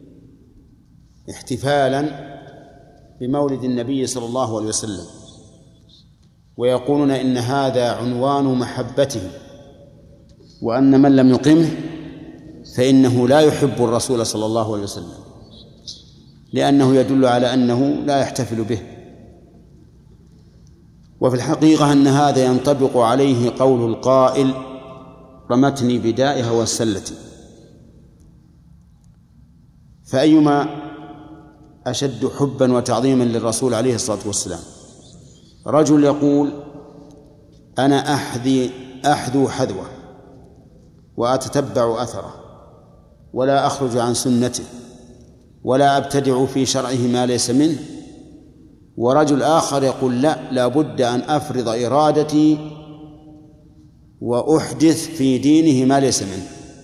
احتفالا بمولد النبي صلى الله عليه وسلم، ويقولون إن هذا عنوان محبته، وأن من لم يقمه فإنه لا يحب الرسول صلى الله عليه وسلم، لأنه يدل على أنه لا يحتفل به. وفي الحقيقة أن هذا ينطبق عليه قول القائل: رمتني بدائها وسلتي، فأيما أشد حبا وتعظيما للرسول عليه الصلاة والسلام؟ رجل يقول أنا أحذو حذوه وأتتبع أثره ولا أخرج عن سنته ولا أبتدع في شرعه ما ليس منه، ورجل آخر يقول لا بد أن أفرض إرادتي وأحدث في دينه ما ليس منه.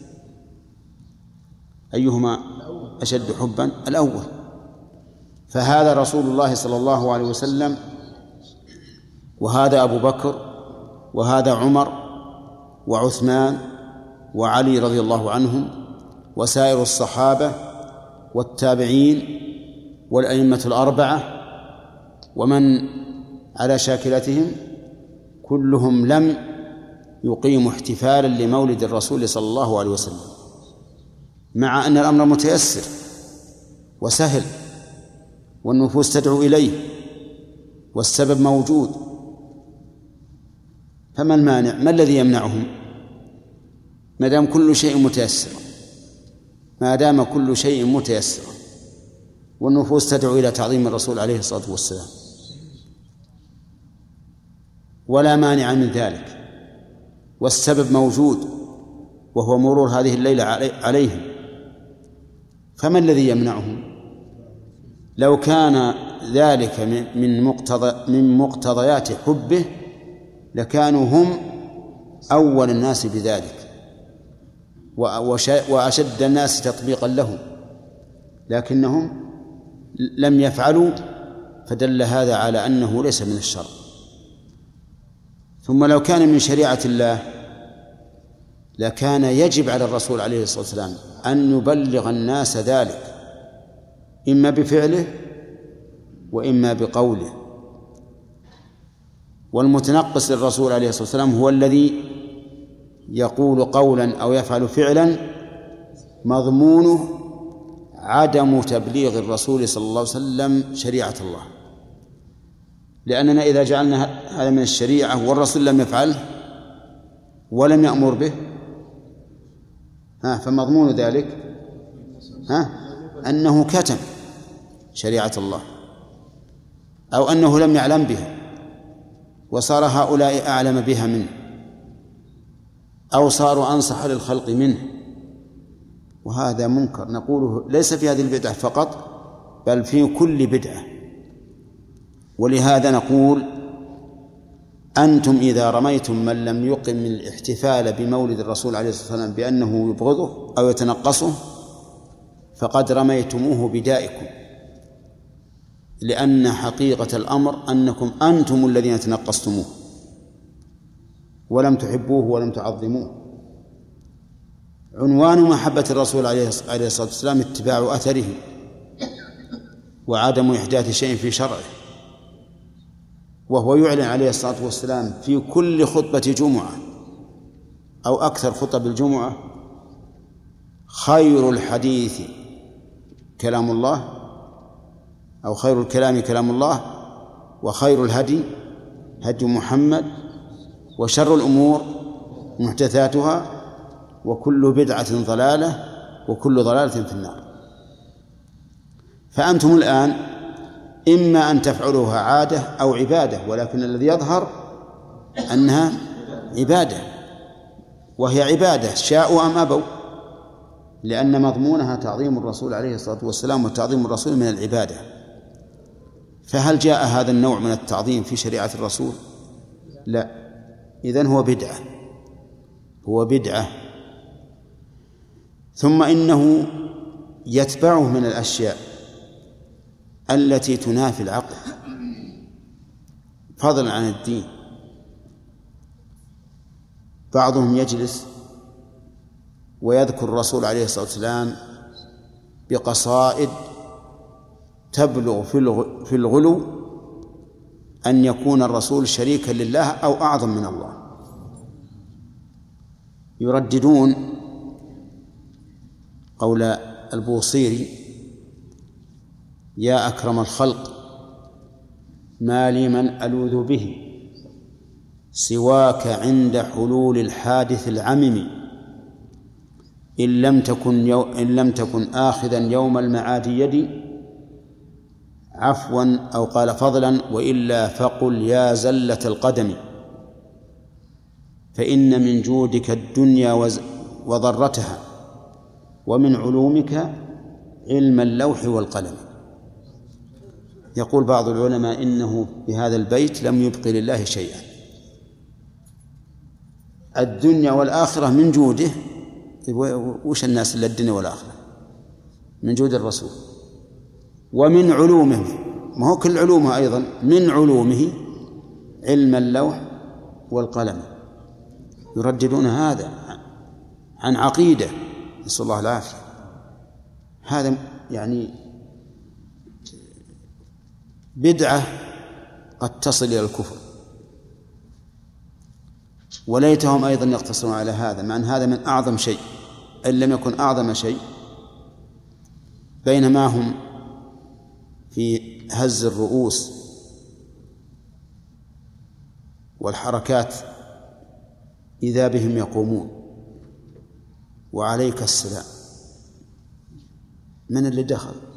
أيهما أشد حبا؟ الأول. فهذا رسول الله صلى الله عليه وسلم، وهذا أبو بكر، وهذا عمر وعثمان وعلي رضي الله عنهم وسائر الصحابة والتابعين والأئمة الأربعة ومن على شاكلتهم، كلهم لم يقيموا احتفالا لمولد الرسول صلى الله عليه وسلم، مع أن الأمر متيسر وسهل والنفوس تدعو إليه والسبب موجود، فما المانع؟ ما الذي يمنعهم ما دام كل شيء متيسر؟ ما دام كل شيء متيسر والنفوس تدعو إلى تعظيم الرسول عليه الصلاة والسلام، ولا مانع من ذلك، والسبب موجود وهو مرور هذه الليلة عليهم، فما الذي يمنعهم؟ لو كان ذلك من مقتضيات حبه لكانوا هم أول الناس بذلك وأشد الناس تطبيقا له، لكنهم لم يفعلوا، فدل هذا على أنه ليس من الشرع. ثم لو كان من شريعة الله لكان يجب على الرسول عليه الصلاة والسلام أن يبلغ الناس ذلك، إما بفعله وإما بقوله. والمتنقص للرسول عليه الصلاة والسلام هو الذي يقول قولا أو يفعل فعلا مضمونه عدم تبليغ الرسول صلى الله عليه وسلم شريعة الله، لأننا إذا جعلنا هذا من الشريعة والرسول لم يفعله ولم يأمر به فمضمون ذلك أنه كتم شريعة الله، أو أنه لم يعلم بها وصار هؤلاء أعلم بها منه، أو صاروا أنصح للخلق منه، وهذا منكر نقوله ليس في هذه البدعة فقط بل في كل بدعة. ولهذا نقول أنتم إذا رميتم من لم يقم الاحتفال بمولد الرسول عليه الصلاة والسلام بأنه يبغضه أو يتنقصه فقد رميتموه بدائكم، لأن حقيقة الأمر أنكم أنتم الذين تنقصتموه ولم تحبوه ولم تعظموه. عنوان محبة الرسول عليه الصلاة والسلام اتباع أثره وعدم إحداث شيء في شرعه، وهو يعلن عليه الصلاة والسلام في كل خطبة جمعة أو أكثر خطب الجمعة: خير الحديث كلام الله، أو خير الكلام كلام الله، وخير الهدي هدي محمد، وشر الأمور محدثاتها، وكل بدعة ضلالة، وكل ضلالة في النار. فأنتم الآن إما أن تفعلوها عادة أو عبادة، ولكن الذي يظهر أنها عبادة، وهي عبادة شاءوا أم أبوا، لأن مضمونها تعظيم الرسول عليه الصلاة والسلام، وتعظيم الرسول من العبادة. فهل جاء هذا النوع من التعظيم في شريعة الرسول؟ لا، إذن هو بدعة. ثم إنه يتبعه من الأشياء التي تنافي العقل فضلا عن الدين. بعضهم يجلس ويذكر الرسول عليه الصلاة والسلام بقصائد تبلغ في الغلو أن يكون الرسول شريكا لله أو أعظم من الله. يرددون قول البوصيري: يا أكرم الخلق ما لي من ألوذ به سواك عند حلول الحادث العمم، إن لم تكن آخذا يوم المعاد يدي عفوا أو قال فضلا وإلا فقل يا زلة القدم فإن من جودك الدنيا وضرتها ومن علومك علم اللوح والقلم. يقول بعض العلماء إنه بهذا البيت لم يبق لله شيئا، الدنيا والآخرة من جوده. وش الناس إلا الدنيا والآخرة؟ من جود الرسول. ومن علومه، ما هو كل علومه أيضا، من علومه علم اللوح والقلم. يرددون هذا عن عقيدة، نسأل الله العافية. هذا يعني بدعة قد تصل إلى الكفر، وليتهم أيضا يقتصرون على هذا، مع أن هذا من أعظم شيء إن لم يكن أعظم شيء. بينما هم في هز الرؤوس والحركات إذا بهم يقومون وعليك السلام. من اللي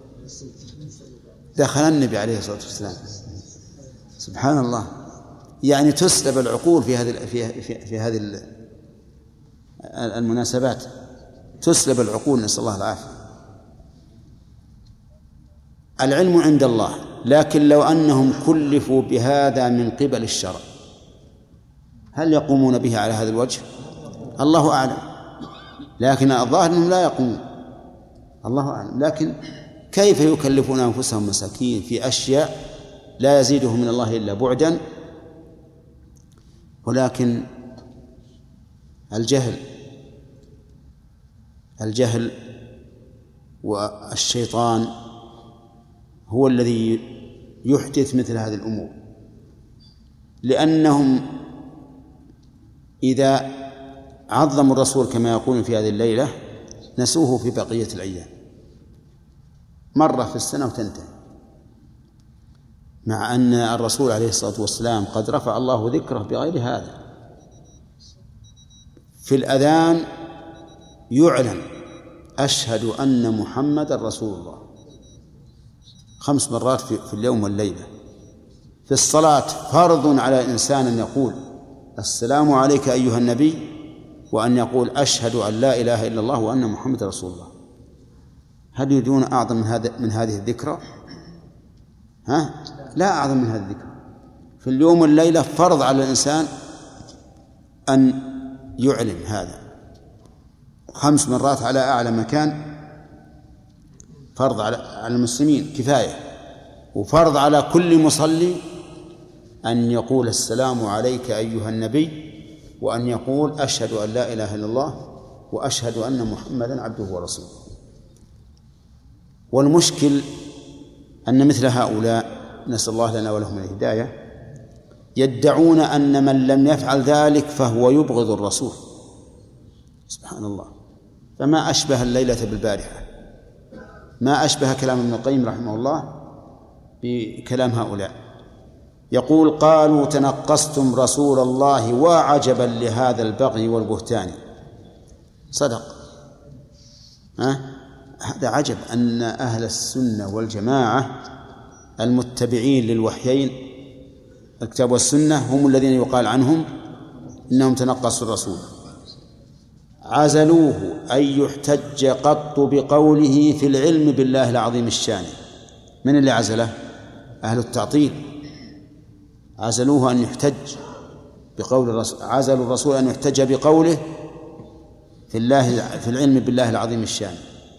دخل النبي عليه الصلاة والسلام. سبحان الله، يعني تسلب العقول في هذه المناسبات، تسلب العقول، نسأل الله العافية. العلم عند الله، لكن لو أنهم كلفوا بهذا من قبل الشرع هل يقومون به على هذا الوجه؟ الله أعلم، لكن الظاهر أنهم لا يقومون، الله أعلم. لكن كيف يكلفون أنفسهم مساكين في أشياء لا يزيدهم من الله إلا بعدا؟ ولكن الجهل والشيطان هو الذي يحدث مثل هذه الأمور، لأنهم إذا عظموا الرسول كما يقولون في هذه الليلة نسوه في بقية الأيام، مرة في السنة وتنتهي، مع أن الرسول عليه الصلاة والسلام قد رفع الله ذكره بغير هذا. في الأذان يعلن أشهد أن محمد رسول الله 5 مرات في اليوم والليلة. في الصلاة فرض على الإنسان أن يقول السلام عليك أيها النبي، وأن يقول أشهد أن لا إله إلا الله وأن محمد رسول الله. هل يريدون أعظم من هذه الذكرى؟ لا أعظم من هذه الذكرى. في اليوم والليلة فرض على الإنسان أن يعلن هذا 5 مرات على أعلى مكان، فرض على المسلمين كفاية، وفرض على كل مصلي أن يقول السلام عليك أيها النبي، وأن يقول أشهد أن لا إله إلا الله وأشهد أن محمدا عبده ورسوله. والمشكل أن مثل هؤلاء، نسأل الله لنا ولهم الهداية، يدعون أن من لم يفعل ذلك فهو يبغض الرسول. سبحان الله، فما أشبه الليلة بالبارحة، ما أشبه كلام ابن القيم رحمه الله بكلام هؤلاء. يقول قالوا تنقصتم رسول الله وعجبا لهذا البغي والبهتان. صدق، هذا عجب أن أهل السنة والجماعة المتبعين للوحيين الكتاب والسنة هم الذين يقال عنهم إنهم تنقصوا الرسول، عزلوه أن يحتج قط بقوله في العلم بالله العظيم الشان. من اللي عزله؟ أهل التعطيل، عزلوه أن يحتج بقول الرسول، عزلوا الرسول أن يحتج بقوله في العلم بالله العظيم الشان،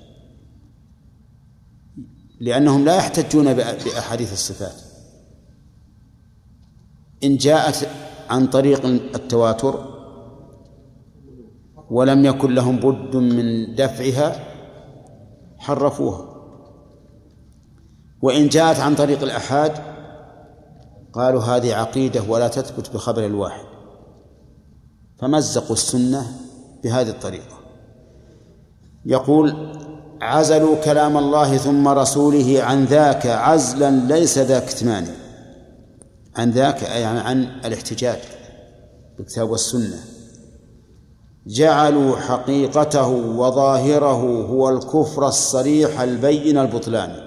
لأنهم لا يحتجون بأحاديث الصفات إن جاءت عن طريق التواتر ولم يكن لهم بد من دفعها حرفوها، وإن جاءت عن طريق الأحاد قالوا هذه عقيدة ولا تثبت بخبر الواحد، فمزقوا السنة بهذه الطريقة. يقول عزلوا كلام الله ثم رسوله عن ذاك عزلا ليس ذا كتمان. عن ذاك أي عن الاحتجاج بالكتاب والسنة، جعلوا حقيقته وظاهره هو الكفر الصريح البين البطلان.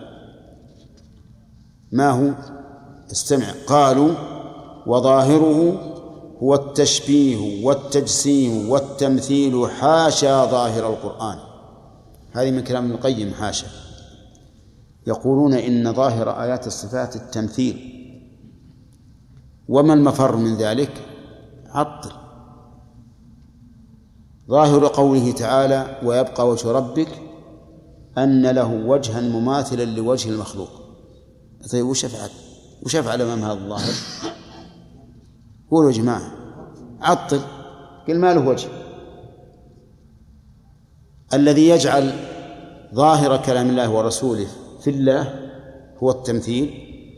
ما هو؟ استمع. قالوا وظاهره هو التشبيه والتجسيم والتمثيل حاشا ظاهر القرآن. هذه من كلام ابن القيم. حاشا. يقولون إن ظاهر آيات الصفات التمثيل، وما المفر من ذلك؟ عطل. ظاهر قوله تعالى ويبقى وجه ربك أن له وجها مماثلا لوجه المخلوق. طيب وش أفعل أمام هذا الظاهر؟ قولوا يا جماعة. عطل. قل ما له وجه. الذي يجعل ظاهر كلام الله ورسوله في الله هو التمثيل،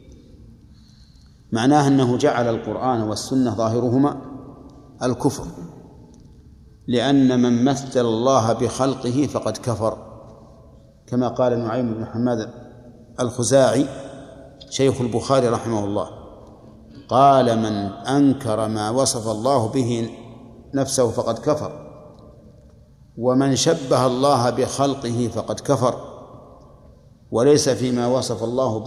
معناه أنه جعل القرآن والسنة ظاهرهما الكفر، لأن من مثل الله بخلقه فقد كفر، كما قال نعيم بن حماد الخزاعي شيخ البخاري رحمه الله، قال من أنكر ما وصف الله به نفسه فقد كفر، ومن شبه الله بخلقه فقد كفر، وليس ما وصف الله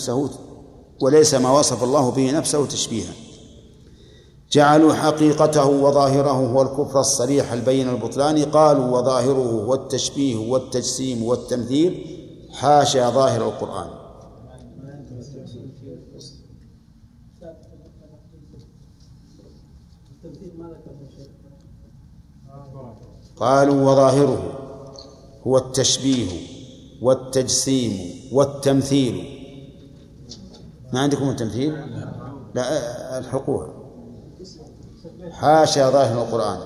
به نفسه تشبيها. جعلوا حقيقته وظاهره هو الكفر الصريح البين البطلان. قالوا وظاهره هو التشبيه والتجسيم والتمثيل حاشا ظاهر القرآن. قالوا وظاهره هو التشبيه والتجسيم والتمثيل. ما عندكم التمثيل؟ لا، الحقوق. حاشا ظاهر القرآن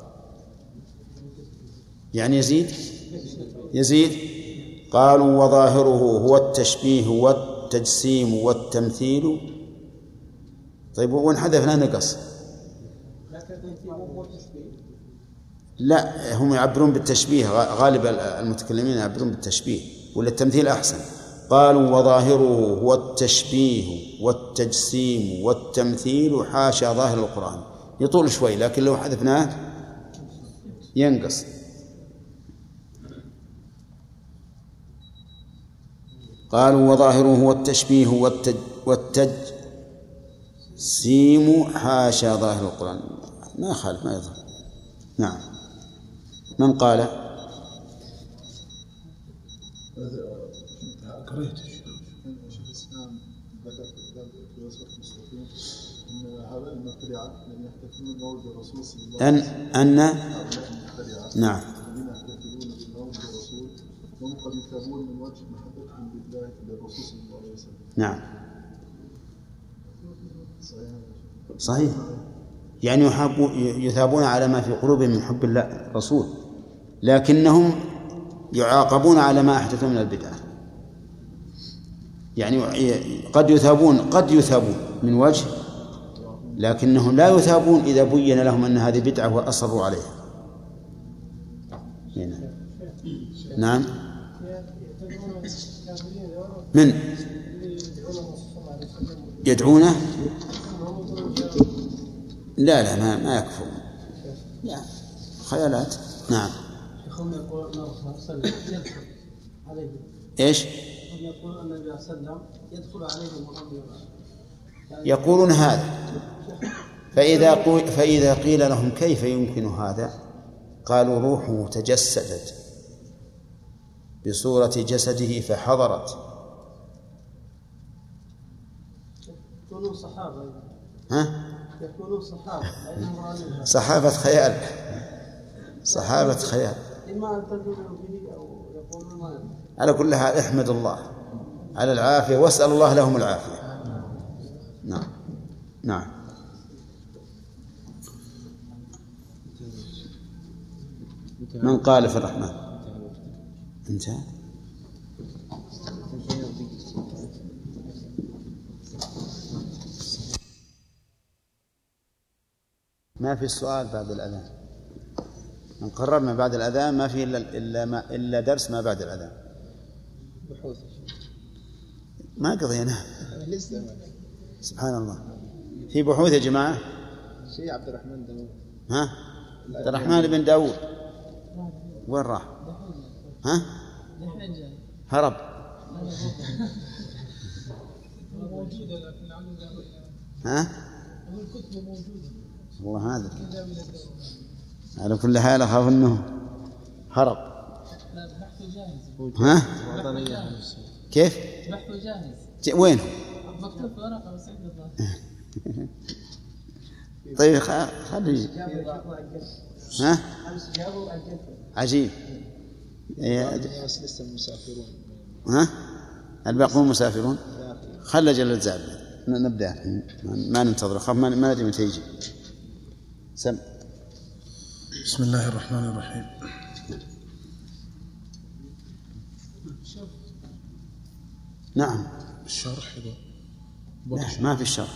يعني يزيد. قالوا وظاهره هو التشبيه والتجسيم والتمثيل. طيب وإن حذفنا نقص؟ لا، هم يعبرون بالتشبيه، غالب المتكلمين يعبرون بالتشبيه، ولا التمثيل أحسن. قالوا وظاهره هو التشبيه والتجسيم والتمثيل حاشا ظاهر القرآن. يطول شوي، لكن لو حذفناه ينقص. قالوا وظاهره هو التشبيه والتجسيم حاشا ظاهر القرآن. ما يخالف، ما يظهر. نعم. من قال؟ قريت أن نعم نعم صحيح. يعني يثابون على ما في قلوبهم من حب الله الرسول، لكنهم يعاقبون على ما أحدثوا من البدعة. يعني قد يثابون من وجه، لكنهم لا يثابون إذا بين لهم أن هذه بدعة وأصروا عليها. نعم. من يدعونه؟ لا ما يكفرون، لا خيالات. نعم. ايش؟ يقولون هذا، فإذا قيل لهم كيف يمكن هذا، قالوا روحه تجسدت بصورة جسده فحضرت. يقولون صحابة. ها؟ يقولون صحابة. صحابة خيال. إما أن تدلوا به أو يقولون ما. على كل حال احمد الله على العافية واسأل الله لهم العافية. نعم. من قال في الرحمن؟ انتهى. ما في السؤال بعد الأذان. من قررنا بعد الأذان ما في إلا درس ما بعد الأذان. بحوث ما قضينا. سبحان الله. في بحوث يا جماعة. شيء عبد الرحمن داود. ها؟ عبد الرحمن بن داود وين راح؟ ها؟ هرب. ها؟ والله هذا على كل حال أخاف أنه هرب. ها؟ كيف؟ بحثه جاهز. وين؟ مكتوب في ورقة بس عند الله. طيب خلي. ها؟ عجيب. لسه المسافرون. ها؟ الباقون مسافرون. خلى جل الزعب نبدأ ما ننتظر خاف ما ندري متى يجي. سم. بسم الله الرحمن الرحيم. نعم. الشرح ما في الشرح.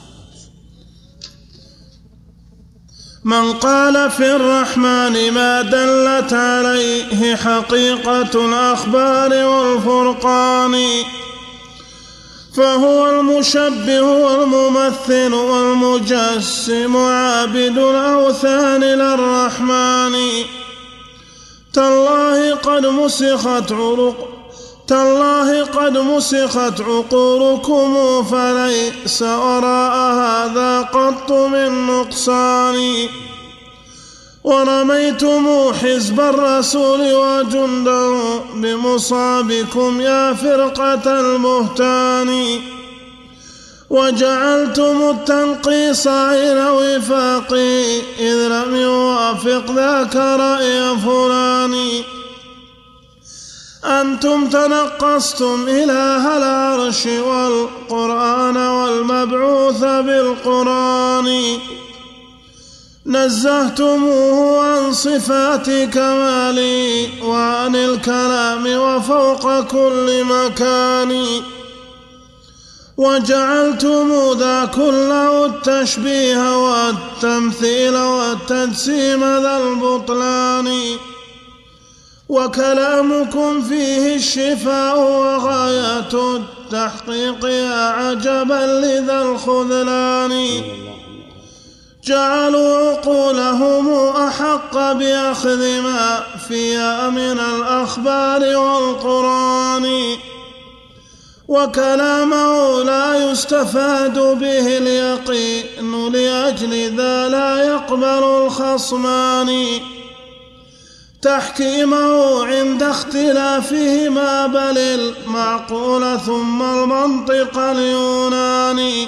من قال في الرحمن ما دلت عليه حقيقة الأخبار والفرقان فهو المشبه والممثل والمجسم عابد الأوثان للرحمن. تالله قد مسخت عقولكم فليس وراء هذا قط من نقصان. ورميتم حزب الرسول وجنده بمصابكم يا فرقة البهتان. وجعلتم التنقيص عين وفاقي إذ لم يوافق ذاك رأي فلان. أنتم تنقصتم إله العرش والقرآن والمبعوث بالقرآن. نزهتموه عن صفات كمالي وعن الكلام وفوق كل مكان. وجعلتم ذا كله التشبيه والتمثيل والتجسيم ذا البطلان. وكلامكم فيه الشفاء وغاية التحقيق يا عجبا لذا الخذلان. جعلوا عقولهم أحق بأخذ ما فيها من الأخبار والقرآن. وكلامه لا يستفاد به اليقين لأجل ذا لا يقبل الخصمان. تحكيمه عند اختلافهما بل المعقول ثم المنطق اليوناني.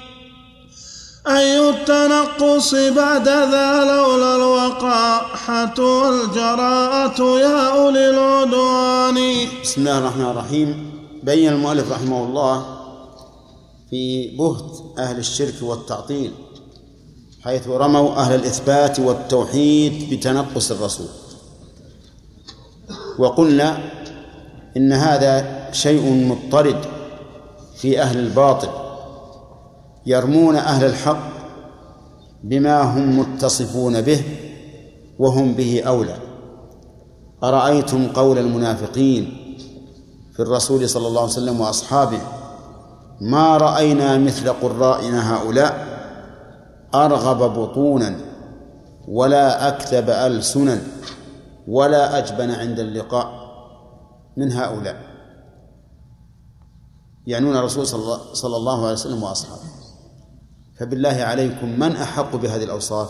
أي التنقص بعد ذا لولا الوقاحة والجراءة يا أولي العدوان. بسم الله الرحمن الرحيم. بين المؤلف رحمه الله في بهت أهل الشرك والتعطيل حيث رموا أهل الإثبات والتوحيد بتنقص الرسول. وقلنا إن هذا شيء مضطرد في أهل الباطل يرمون أهل الحق بما هم متصفون به وهم به أولى. أرأيتم قول المنافقين في الرسول صلى الله عليه وسلم وأصحابه ما رأينا مثل قرائنا هؤلاء أرغب بطونا ولا أكذب ألسنا ولا أجبن عند اللقاء من هؤلاء، يعنون الرسول صلى الله عليه وسلم وأصحابه. فبالله عليكم من أحق بهذه الأوصاف؟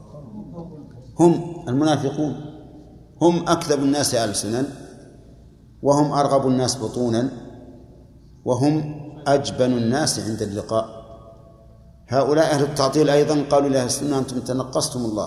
هم المنافقون. هم أكذب الناس ألسنا وهم أرغب الناس بطونا وهم أجبن الناس عند اللقاء. هؤلاء أهل التعطيل أيضا قالوا لأهل السنة أنتم تنقصتم الله،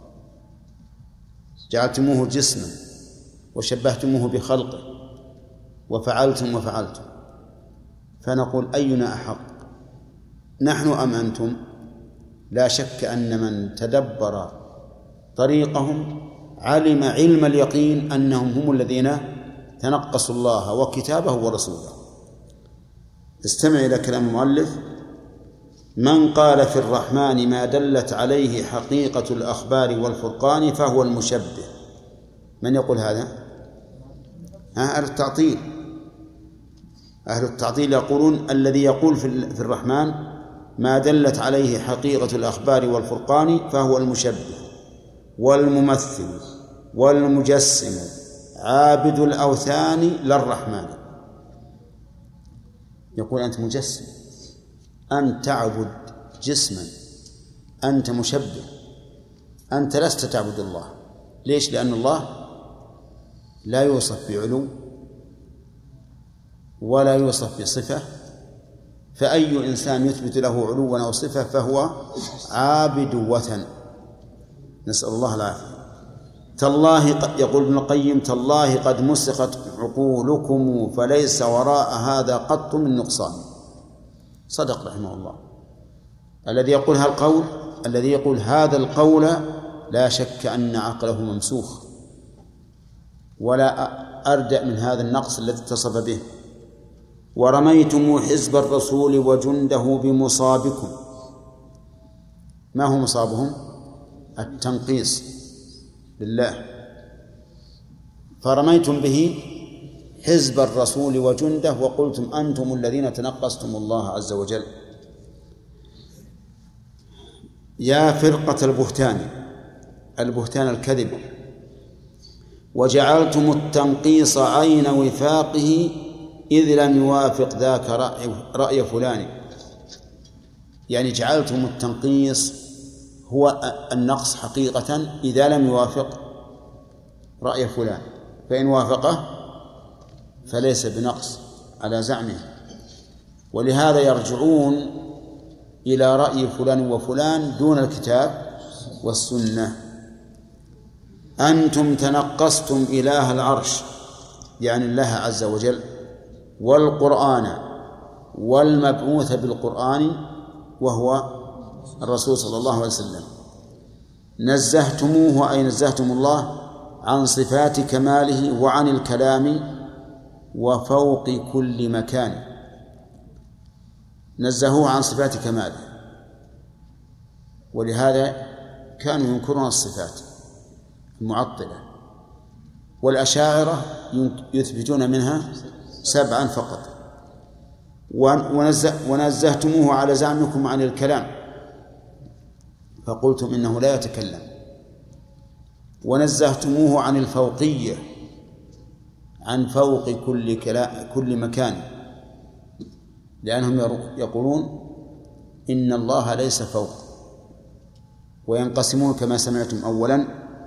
جعلتموه جسما وشبهتموه بخلقه وفعلتم. فنقول أينا أحق، نحن أم أنتم؟ لا شك أن من تدبر طريقهم علم علم اليقين أنهم هم الذين تنقصوا الله وكتابه ورسوله. استمع إلى كلام المؤلف: من قال في الرحمن ما دلت عليه حقيقة الأخبار والفرقان فهو المشبه. من يقول هذا؟ أهل التعطيل. أهل التعطيل يقولون الذي يقول في الرحمن ما دلت عليه حقيقة الأخبار والفرقان فهو المشبه. والممثل والمجسم عابد الأوثان للرحمن. يقول أنت مجسم، أنت تعبد جسما، أنت مشبه، أنت لست تعبد الله. ليش؟ لأن الله لا يوصف بعلو ولا يوصف بصفة، فأي إنسان يثبت له علوا أو صفة فهو عابد وثن، نسأل الله العافية. تالله، يقول ابن القيم: تالله قد مسخت عقولكم فليس وراء هذا قط من نقصان. صدق رحمه الله. الذي يقول هذا القول لا شك أن عقله ممسوخ، ولا أردأ من هذا النقص الذي اتصف به. ورميتم حزب الرسول وجنده بمصابكم. ما هو مصابهم؟ التنقيص لله. فرميتم به حزب الرسول وجنده وقلتم أنتم الذين تنقصتم الله عز وجل. يا فرقة البهتان الكذب، وجعلتم التنقيص عين وفاقه إذ لم يوافق ذاك رأي فلان. يعني جعلتم التنقيص هو النقص حقيقة إذا لم يوافق رأي فلان، فإن وافقه فليس بنقص على زعمه. ولهذا يرجعون إلى رأي فلان وفلان دون الكتاب والسنة. أنتم تنقصتم إله العرش، يعني الله عز وجل، والقرآن والمبعوث بالقرآن وهو الرسول صلى الله عليه وسلم. نزهتموه أي نزهتم الله عن صفات كماله وعن الكلام وفوق كل مكان. نزهوه عن صفات كماله، ولهذا كانوا ينكرون الصفات المعطلة، والأشاعرة يثبتون منها 7 فقط. ونزهتموه على زعمكم عن الكلام فقلتم إنه لا يتكلم. ونزهتموه عن الفوقية، عن فوق كل مكان، لأنهم يقولون إن الله ليس فوق. وينقسمون كما سمعتم أولا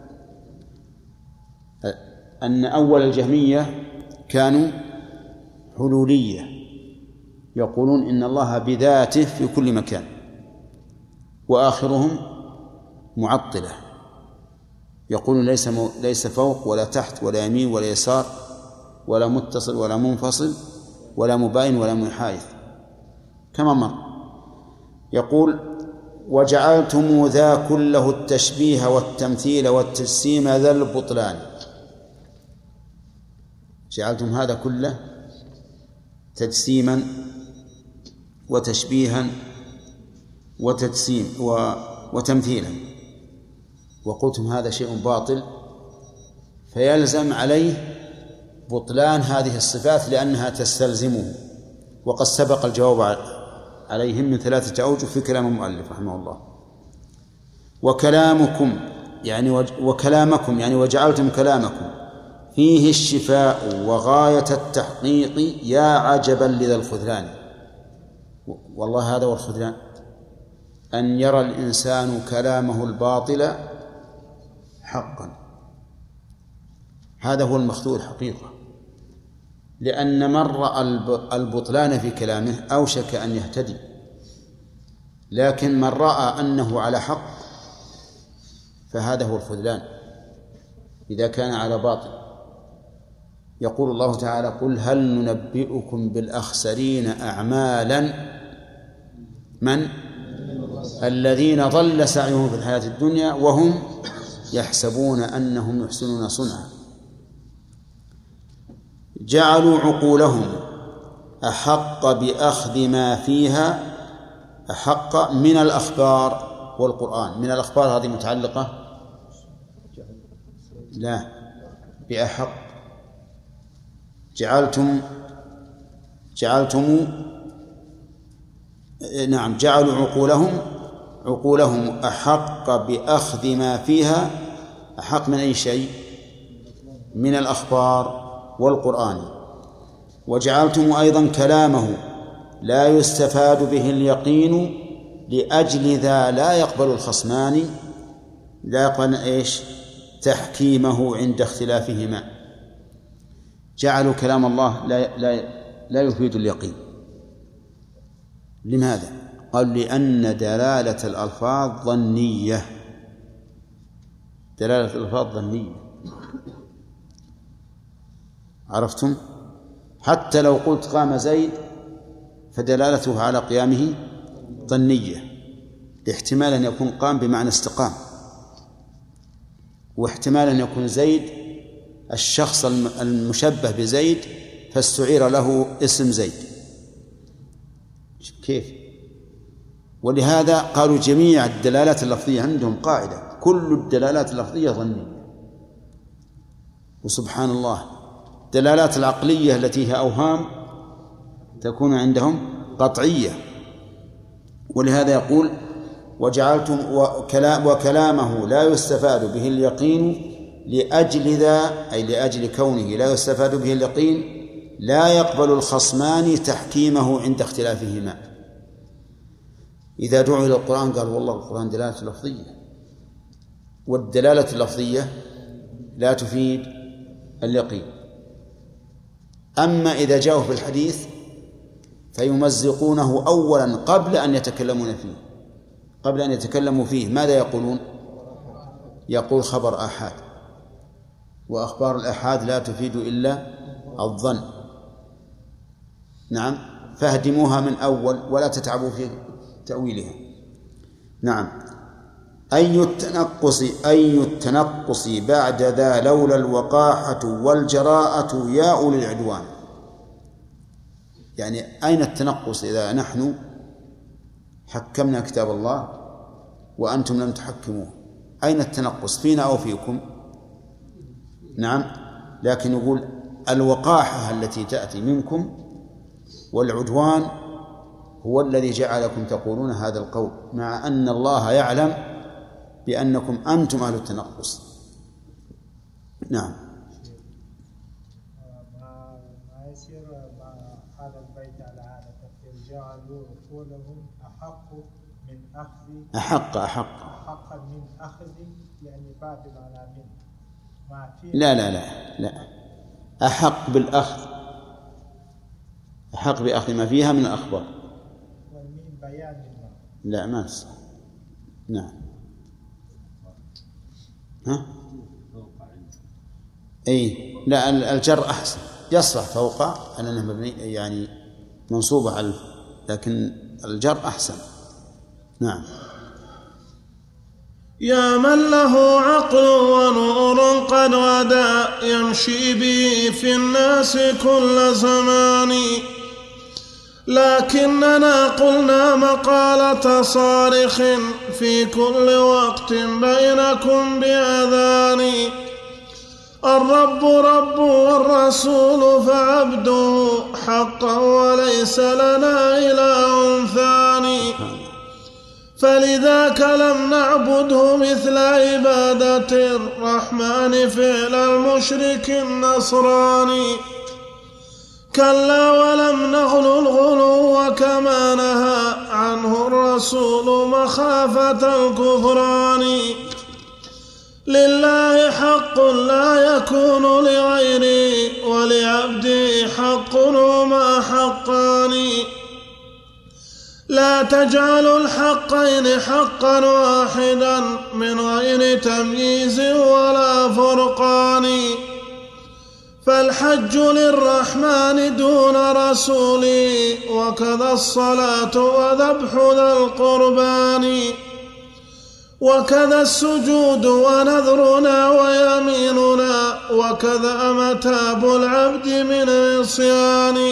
أن أول الجهمية كانوا حلولية، يقولون إن الله بذاته في كل مكان، وآخرهم معطلة يقولون ليس فوق ولا تحت ولا يمين ولا يسار ولا متصل ولا منفصل ولا مباين ولا محايد كما مر. يقول: وجعلتم ذا كله التشبيه والتمثيل والتجسيم ذا البطلان. جعلتم هذا كله تجسيما وتشبيها وتمثيلا، وقلتم هذا شيء باطل، فيلزم عليه بطلان هذه الصفات لأنها تستلزمه. وقد سبق الجواب عليهم من 3 أوجه في كلام المؤلف رحمه الله. وكلامكم يعني وجعلتم كلامكم فيه الشفاء وغاية التحقيق يا عجبا لذا الخذلان. والله هذا هو الخذلان، أن يرى الإنسان كلامه الباطل حقا، هذا هو المخذول حقيقة. لأن من رأى البطلان في كلامه أوشك أن يهتدي، لكن من رأى أنه على حق فهذا هو الخذلان إذا كان على باطل. يقول الله تعالى: قل هل ننبئكم بالأخسرين أعمالا من الذين ضل سعيهم في الحياة الدنيا وهم يحسبون أنهم يحسنون صنعا. جعلوا عقولهم أحق بأخذ ما فيها، أحق من الأخبار والقرآن. من الأخبار هذه متعلقة لا بأحق. جعلوا عقولهم أحق بأخذ ما فيها أحق من أي شيء؟ من الأخبار والقرآن. وجعلتم أيضا كلامه لا يستفاد به اليقين لأجل ذا لا يقبل الخصمان لا يقبل إيش؟ تحكيمه عند اختلافهما. جعلوا كلام الله لا يفيد اليقين. لماذا؟ قال لأن دلالة الألفاظ ظنية. دلالة الألفاظ ظنية، عرفتم؟ حتى لو قلت قام زيد فدلالته على قيامه ظنية، احتمال أن يكون قام بمعنى استقام، واحتمال أن يكون زيد الشخص المشبه بزيد فاستعير له اسم زيد. كيف؟ ولهذا قالوا جميع الدلالات اللفظية عندهم قاعدة: كل الدلالات اللفظية ظنية. وسبحان الله الدلالات العقلية التي هي أوهام تكون عندهم قطعية. ولهذا يقول: وجعلتم وكلامه لا يستفاد به اليقين لأجل ذا، أي لأجل كونه لا يستفاد به اليقين لا يقبل الخصمان تحكيمه عند اختلافهما. إذا دعوا إلى القرآن قال والله القرآن دلالة لفظية، والدلالة اللفظية لا تفيد اليقين. أما إذا جاءوا في الحديث فيمزقونه أولا قبل أن يتكلموا فيه. ماذا يقولون؟ يقول خبر آحاد، وأخبار الآحاد لا تفيد إلا الظن. نعم، فاهدموها من أول ولا تتعبوا في تأويلها. نعم، أي التنقص بعد ذا لولا الوقاحة والجراءة يا أولي العدوان. يعني أين التنقص إذا نحن حكمنا كتاب الله وأنتم لم تحكموه؟ أين التنقص فينا أو فيكم؟ نعم، لكن يقول الوقاحة التي تأتي منكم والعدوان هو الذي جعلكم تقولون هذا القول، مع أن الله يعلم بأنكم أنتم أهل التنقص. نعم. ما يصير هذا البيت على هذا التفكير، جعلوا قولهم أحق من أخذ أحق من أخذ، يعني بعد معنى من ما فيه. لا أحق بالأخذ، أحق بأخذ ما فيها من الأخبار. والمين بيان لله. لا ما صح. نعم. ها؟ أي لا، الجر أحسن، يصلح فوق أنه مبني يعني منصوبة على، لكن الجر أحسن. نعم. يا من له عقل ونور قد غدا يمشي به في الناس كل زمان، لكننا قلنا مقالة صارخ في كل وقت بينكم بأذان. الرب رب والرسول فعبده حقا وليس لنا إله ثاني، فلذاك لم نعبده مثل عبادة الرحمن فعل المشرك النصراني. كلا ولم نغلو الغلو كما نهى عنه الرسول مخافة الكفران. لله حق لا يكون لغيره ولعبده حق هما حقان. لا تجعلوا الحقين حقا واحدا من غير تمييز ولا فرقان. فالحج للرحمن دون رسوله، وكذا الصلاة وذبح ذا القربان، وكذا السجود ونذرنا ويميننا، وكذا متاب العبد من العصيان،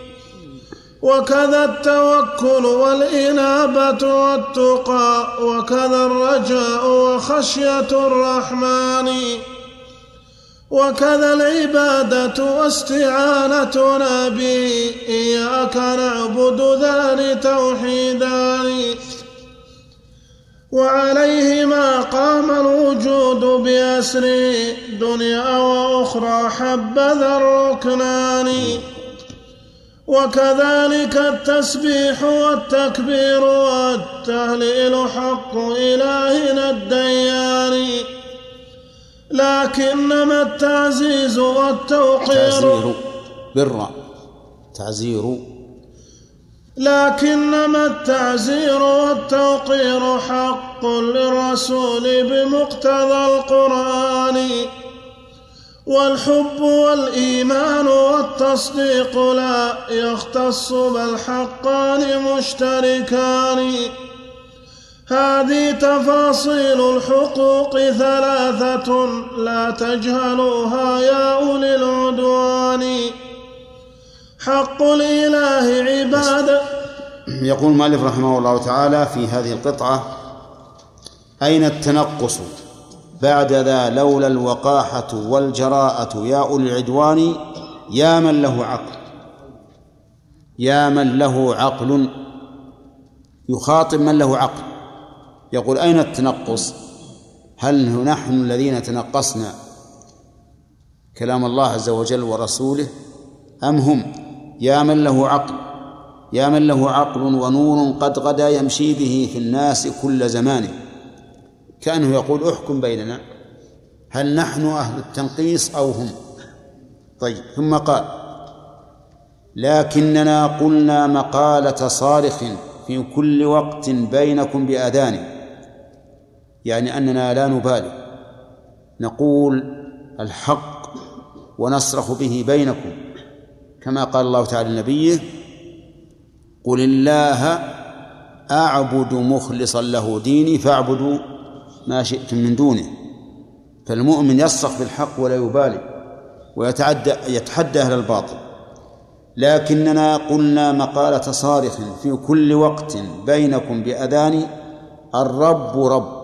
وكذا التوكل والإنابة والتقى، وكذا الرجاء وخشية الرحمن، وكذا العبادة واستعانتنا به، إياك نعبد ذان توحيدان. وعليهما قام الوجود بأسر دنيا وأخرى حبذا الركنان. وكذلك التسبيح والتكبير والتهليل حق إلهنا الديان، لكنما التعزيز والتوقير لكنما التعزير والتوقير حق للرسول بمقتضى القرآن، والحب والإيمان والتصديق لا يختص بل حقان مشتركان. هذه تفاصيل الحقوق ثلاثة لا تجهلوها يا أولي العدوان. حق الإله عبادة. يقول المؤلف رحمه الله تعالى في هذه القطعة: أين التنقص بعد ذا لولا الوقاحة والجراءة يا أولي العدوان، يا من له عقل، يا من له عقل، يخاطب من له عقل، يقول أين التنقص؟ هل نحن الذين تنقصنا كلام الله عز وجل ورسوله أم هم؟ يا من له عقل، يا من له عقل ونور قد غدا يمشي به في الناس كل زمان، كأنه يقول احكم بيننا، هل نحن أهل التنقيص أو هم؟ طيب، ثم قال: لكننا قلنا مقالة صارخ في كل وقت بينكم بآذان، يعني أننا لا نبالي، نقول الحق ونصرخ به بينكم، كما قال الله تعالى لنبيه: قل الله أعبد مخلصا له ديني فاعبدوا ما شئتم من دونه. فالمؤمن يصرخ بالحق ولا يبالي ويتحدى أهل الباطل. لكننا قلنا مقالة صارخ في كل وقت بينكم بأذان، الرب رب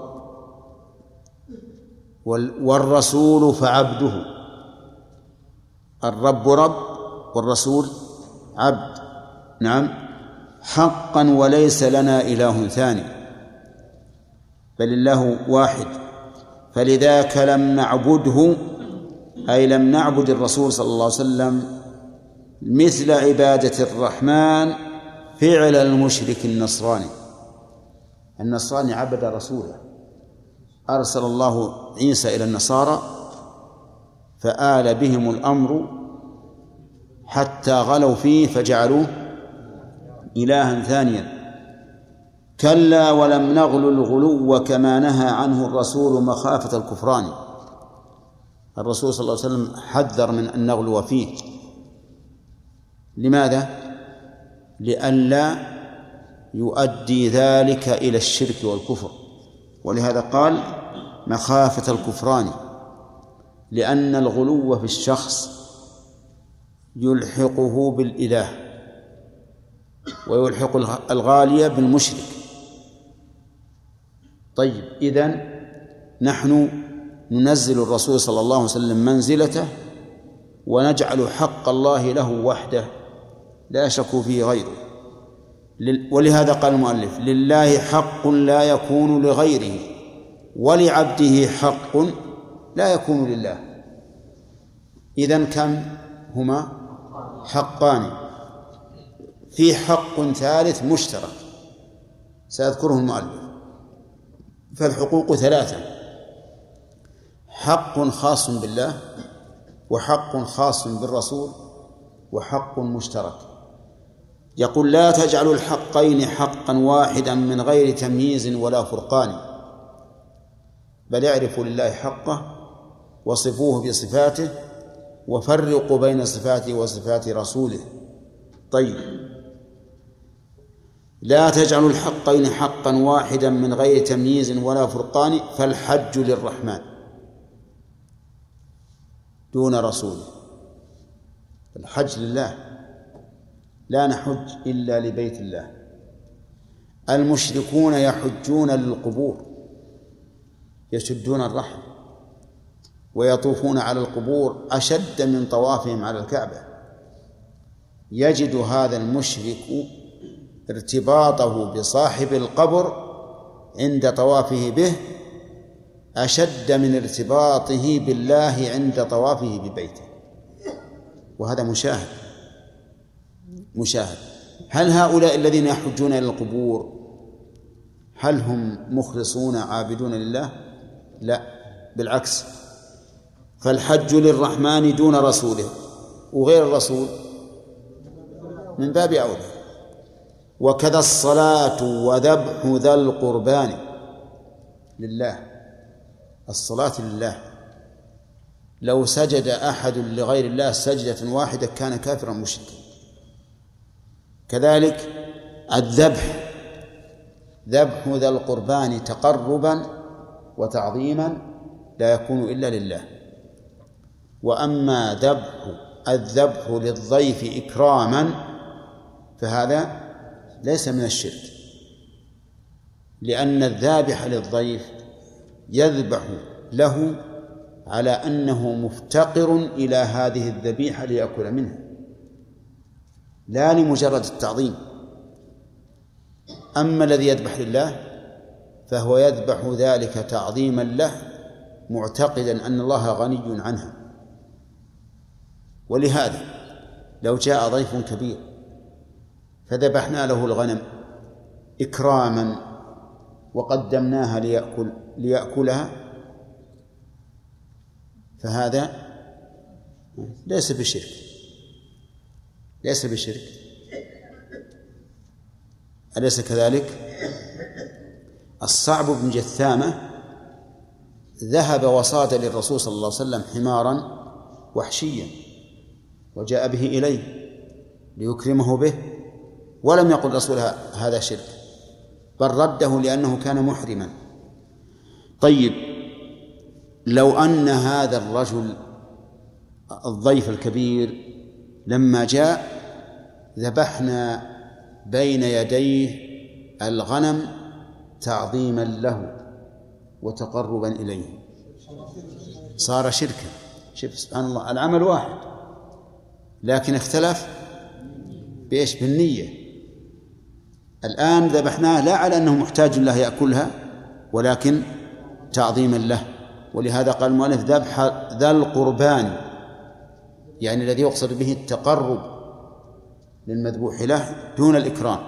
والرسول فعبده. الرب رب والرسول عبد، نعم، حقا وليس لنا إله ثاني، بل الله واحد. فلذاك لم نعبده، أي لم نعبد الرسول صلى الله عليه وسلم مثل عبادة الرحمن فعل المشرك النصراني. النصراني عبد رسوله، أرسل الله عيسى إلى النصارى فآل بهم الأمر حتى غلوا فيه فجعلوه إلها ثانيا. كلا ولم نغل الغلو كما نهى عنه الرسول مخافة الكفران. الرسول صلى الله عليه وسلم حذر من أن نغلو فيه. لماذا؟ لئلا يؤدي ذلك إلى الشرك والكفر، ولهذا قال مخافة الكفران، لأن الغلو في الشخص يلحقه بالإله ويلحق الغالية بالمشرك. طيب، إذن نحن ننزل الرسول صلى الله عليه وسلم منزلته ونجعل حق الله له وحده لا يشرك فيه غيره. ولهذا قال المؤلف: لله حق لا يكون لغيره، ولعبده حق لا يكون لله. إذن كم هما؟ حقان. في حق ثالث مشترك سيذكره المؤلف. فالحقوق ثلاثة: حق خاص بالله، وحق خاص بالرسول، وحق مشترك. يقول: لا تجعلوا الحقين حقا واحدا من غير تمييز ولا فرقان، بل اعرفوا لله حقه وصفوه بصفاته وفرقوا بين صفاته وصفات رسوله. طيب، لا تجعلوا الحقين حقا واحدا من غير تمييز ولا فرقان، فالحج للرحمن دون رسوله. الحج لله، لا نحج إلا لبيت الله. المشركون يحجون للقبور، يشدون الرحم ويطوفون على القبور أشد من طوافهم على الكعبة. يجد هذا المشرك ارتباطه بصاحب القبر عند طوافه به أشد من ارتباطه بالله عند طوافه ببيته، وهذا مشاهد. هل هؤلاء الذين يحجون إلى القبور هل هم مخلصون عابدون لله؟ لا، بالعكس، فالحج للرحمن دون رسوله، وغير الرسول من باب أولى. وكذا الصلاة وذبح ذا القربان لله، الصلاة لله، لو سجد أحد لغير الله سجدة واحدة كان كافرا مشركا. كذلك الذبح، ذبح ذا القربان تقربا وتعظيما لا يكون إلا لله. وأما الذبح للضيف إكراما فهذا ليس من الشرك، لأن الذابح للضيف يذبح له على أنه مفتقر إلى هذه الذبيحة ليأكل منها، لا لمجرد التعظيم. أما الذي يذبح لله فهو يذبح ذلك تعظيما له، معتقدا أن الله غني عنها. ولهذا لو جاء ضيف كبير فذبحنا له الغنم إكراما وقدمناها ليأكلها فهذا ليس بشرك. أليس كذلك؟ الصعب بن جثامة ذهب وصاد للرسول صلى الله عليه وسلم حمارا وحشيا وجاء به إليه ليكرمه به، ولم يقل الرسول هذا شرك، بل رده لأنه كان محرما. طيب، لو أن هذا الرجل الضيف الكبير لما جاء ذبحنا بين يديه الغنم تعظيما له وتقربا إليه، صار شركا. شوف سبحان الله، العمل واحد لكن اختلف بإيش؟ بالنية. الآن ذبحناه لا على أنه محتاج له يأكلها ولكن تعظيما له، ولهذا قال المؤلف ذبح ذا القربان، يعني الذي يقصد به التقرب للمذبوح له دون الإكرام.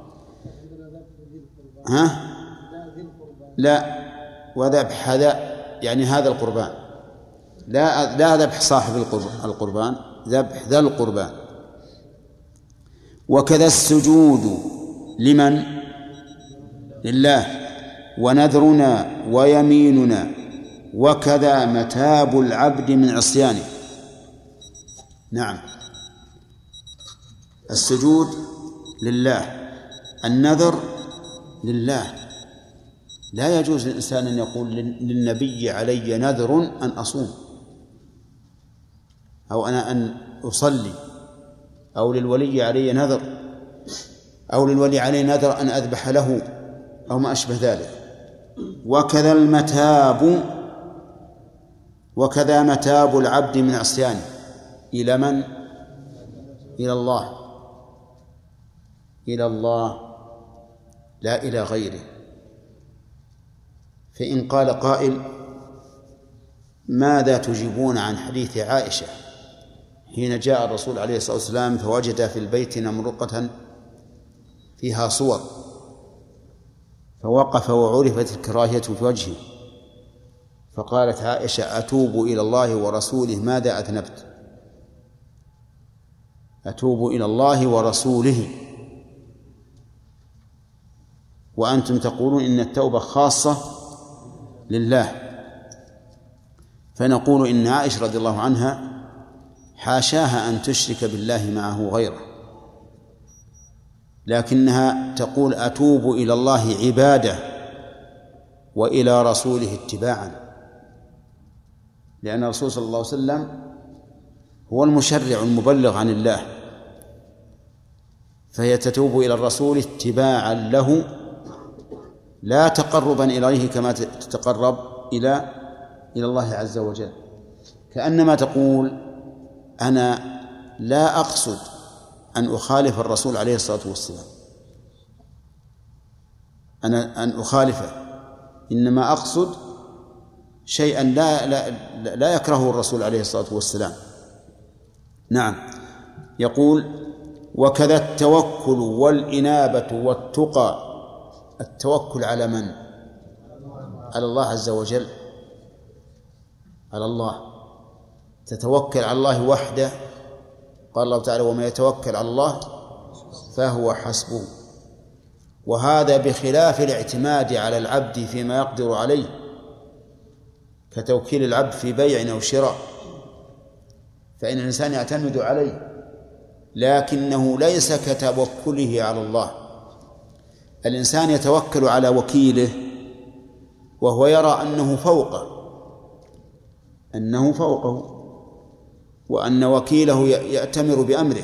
لا، وذبح ذا يعني هذا القربان، لا ذبح صاحب القربان، ذبح ذا القربان. وكذا السجود لمن؟ لله، ونذرنا ويميننا، وكذا متاب العبد من عصيانه. نعم، السجود لله، النذر لله. لا يجوز للإنسان أن يقول للنبي علي نذر أن أصوم، أو أنا أن أصلي، أو للولي علي نذر، أو للولي علي نذر أن أذبح له، أو ما أشبه ذلك. وكذا المتاب، وكذا متاب العبد من عصيانه إلى من؟ إلى الله، إلى الله لا إلى غيره. فإن قال قائل ماذا تجيبون عن حديث عائشة حين جاء الرسول عليه الصلاة والسلام فوجد في البيت نمرقة فيها صور فوقف وعرفت الكراهية في وجهه، فقالت عائشة أتوب إلى الله ورسوله ماذا أذنبت؟ أتوب إلى الله ورسوله، وأنتم تقولون إن التوبة خاصة لله. فنقول إن عائشة رضي الله عنها حاشاها أن تشرك بالله معه غيره، لكنها تقول أتوب إلى الله عبادة وإلى رسوله اتباعا، لأن الرسول صلى الله عليه وسلم هو المشرع المبلغ عن الله، فهي تتوب إلى الرسول اتباعا له لا تقربا إليه كما تتقرب إلى الله عز وجل. كأنما تقول أنا لا أقصد أن أخالف الرسول عليه الصلاة والسلام، أنا أن أخالفه، إنما أقصد شيئا لا يكرهه الرسول عليه الصلاة والسلام. نعم. يقول: وكذا التوكل والإنابة والتقى. التوكل على من؟ على الله عز وجل، على الله. تتوكل على الله وحده. قال الله تعالى: ومن يتوكل على الله فهو حسبه. وهذا بخلاف الاعتماد على العبد فيما يقدر عليه، كتوكيل العبد في بيع أو شراء، فإن الإنسان يعتمد عليه، لكنه ليس كتوكله على الله. الإنسان يتوكل على وكيله وهو يرى أنه فوقه وأن وكيله يأتمر بأمره،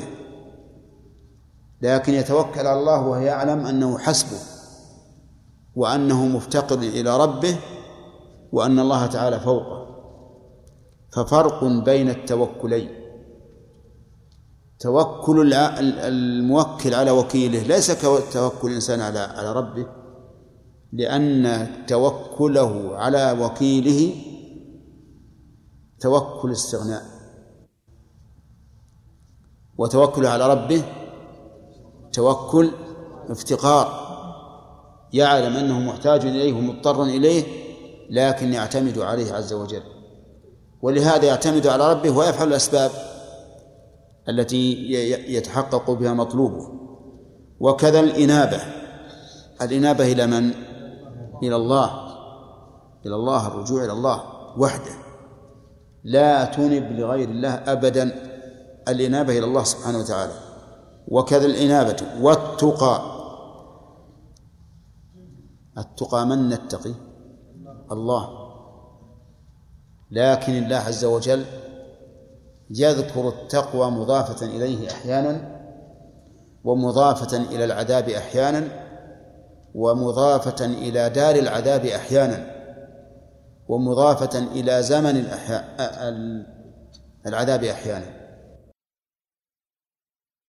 لكن يتوكل على الله وهو يعلم أنه حسبه وأنه مفتقر إلى ربه وأن الله تعالى فوقه. ففرق بين التوكلين. توكل الموكل على وكيله ليس كتوكل الإنسان على ربه، لأن توكله على وكيله توكل استغناء، وتوكله على ربه توكل افتقار، يعلم أنه محتاج إليه ومضطر إليه لكن يعتمد عليه عز وجل، ولهذا يعتمد على ربه ويفعل الأسباب التي يتحقق بها مطلوبه. وكذا الإنابة إلى من؟ إلى الله، الرجوع إلى الله وحده، لا تنب لغير الله أبدا، الإنابة إلى الله سبحانه وتعالى. وكذا الإنابة والتقى. التقى من نتقي؟ الله، لكن الله عز وجل يذكر التقوى مضافة إليه أحيانا، ومضافة إلى العذاب أحيانا، ومضافة إلى دار العذاب أحيانا، ومضافة إلى زمن العذاب أحيانا.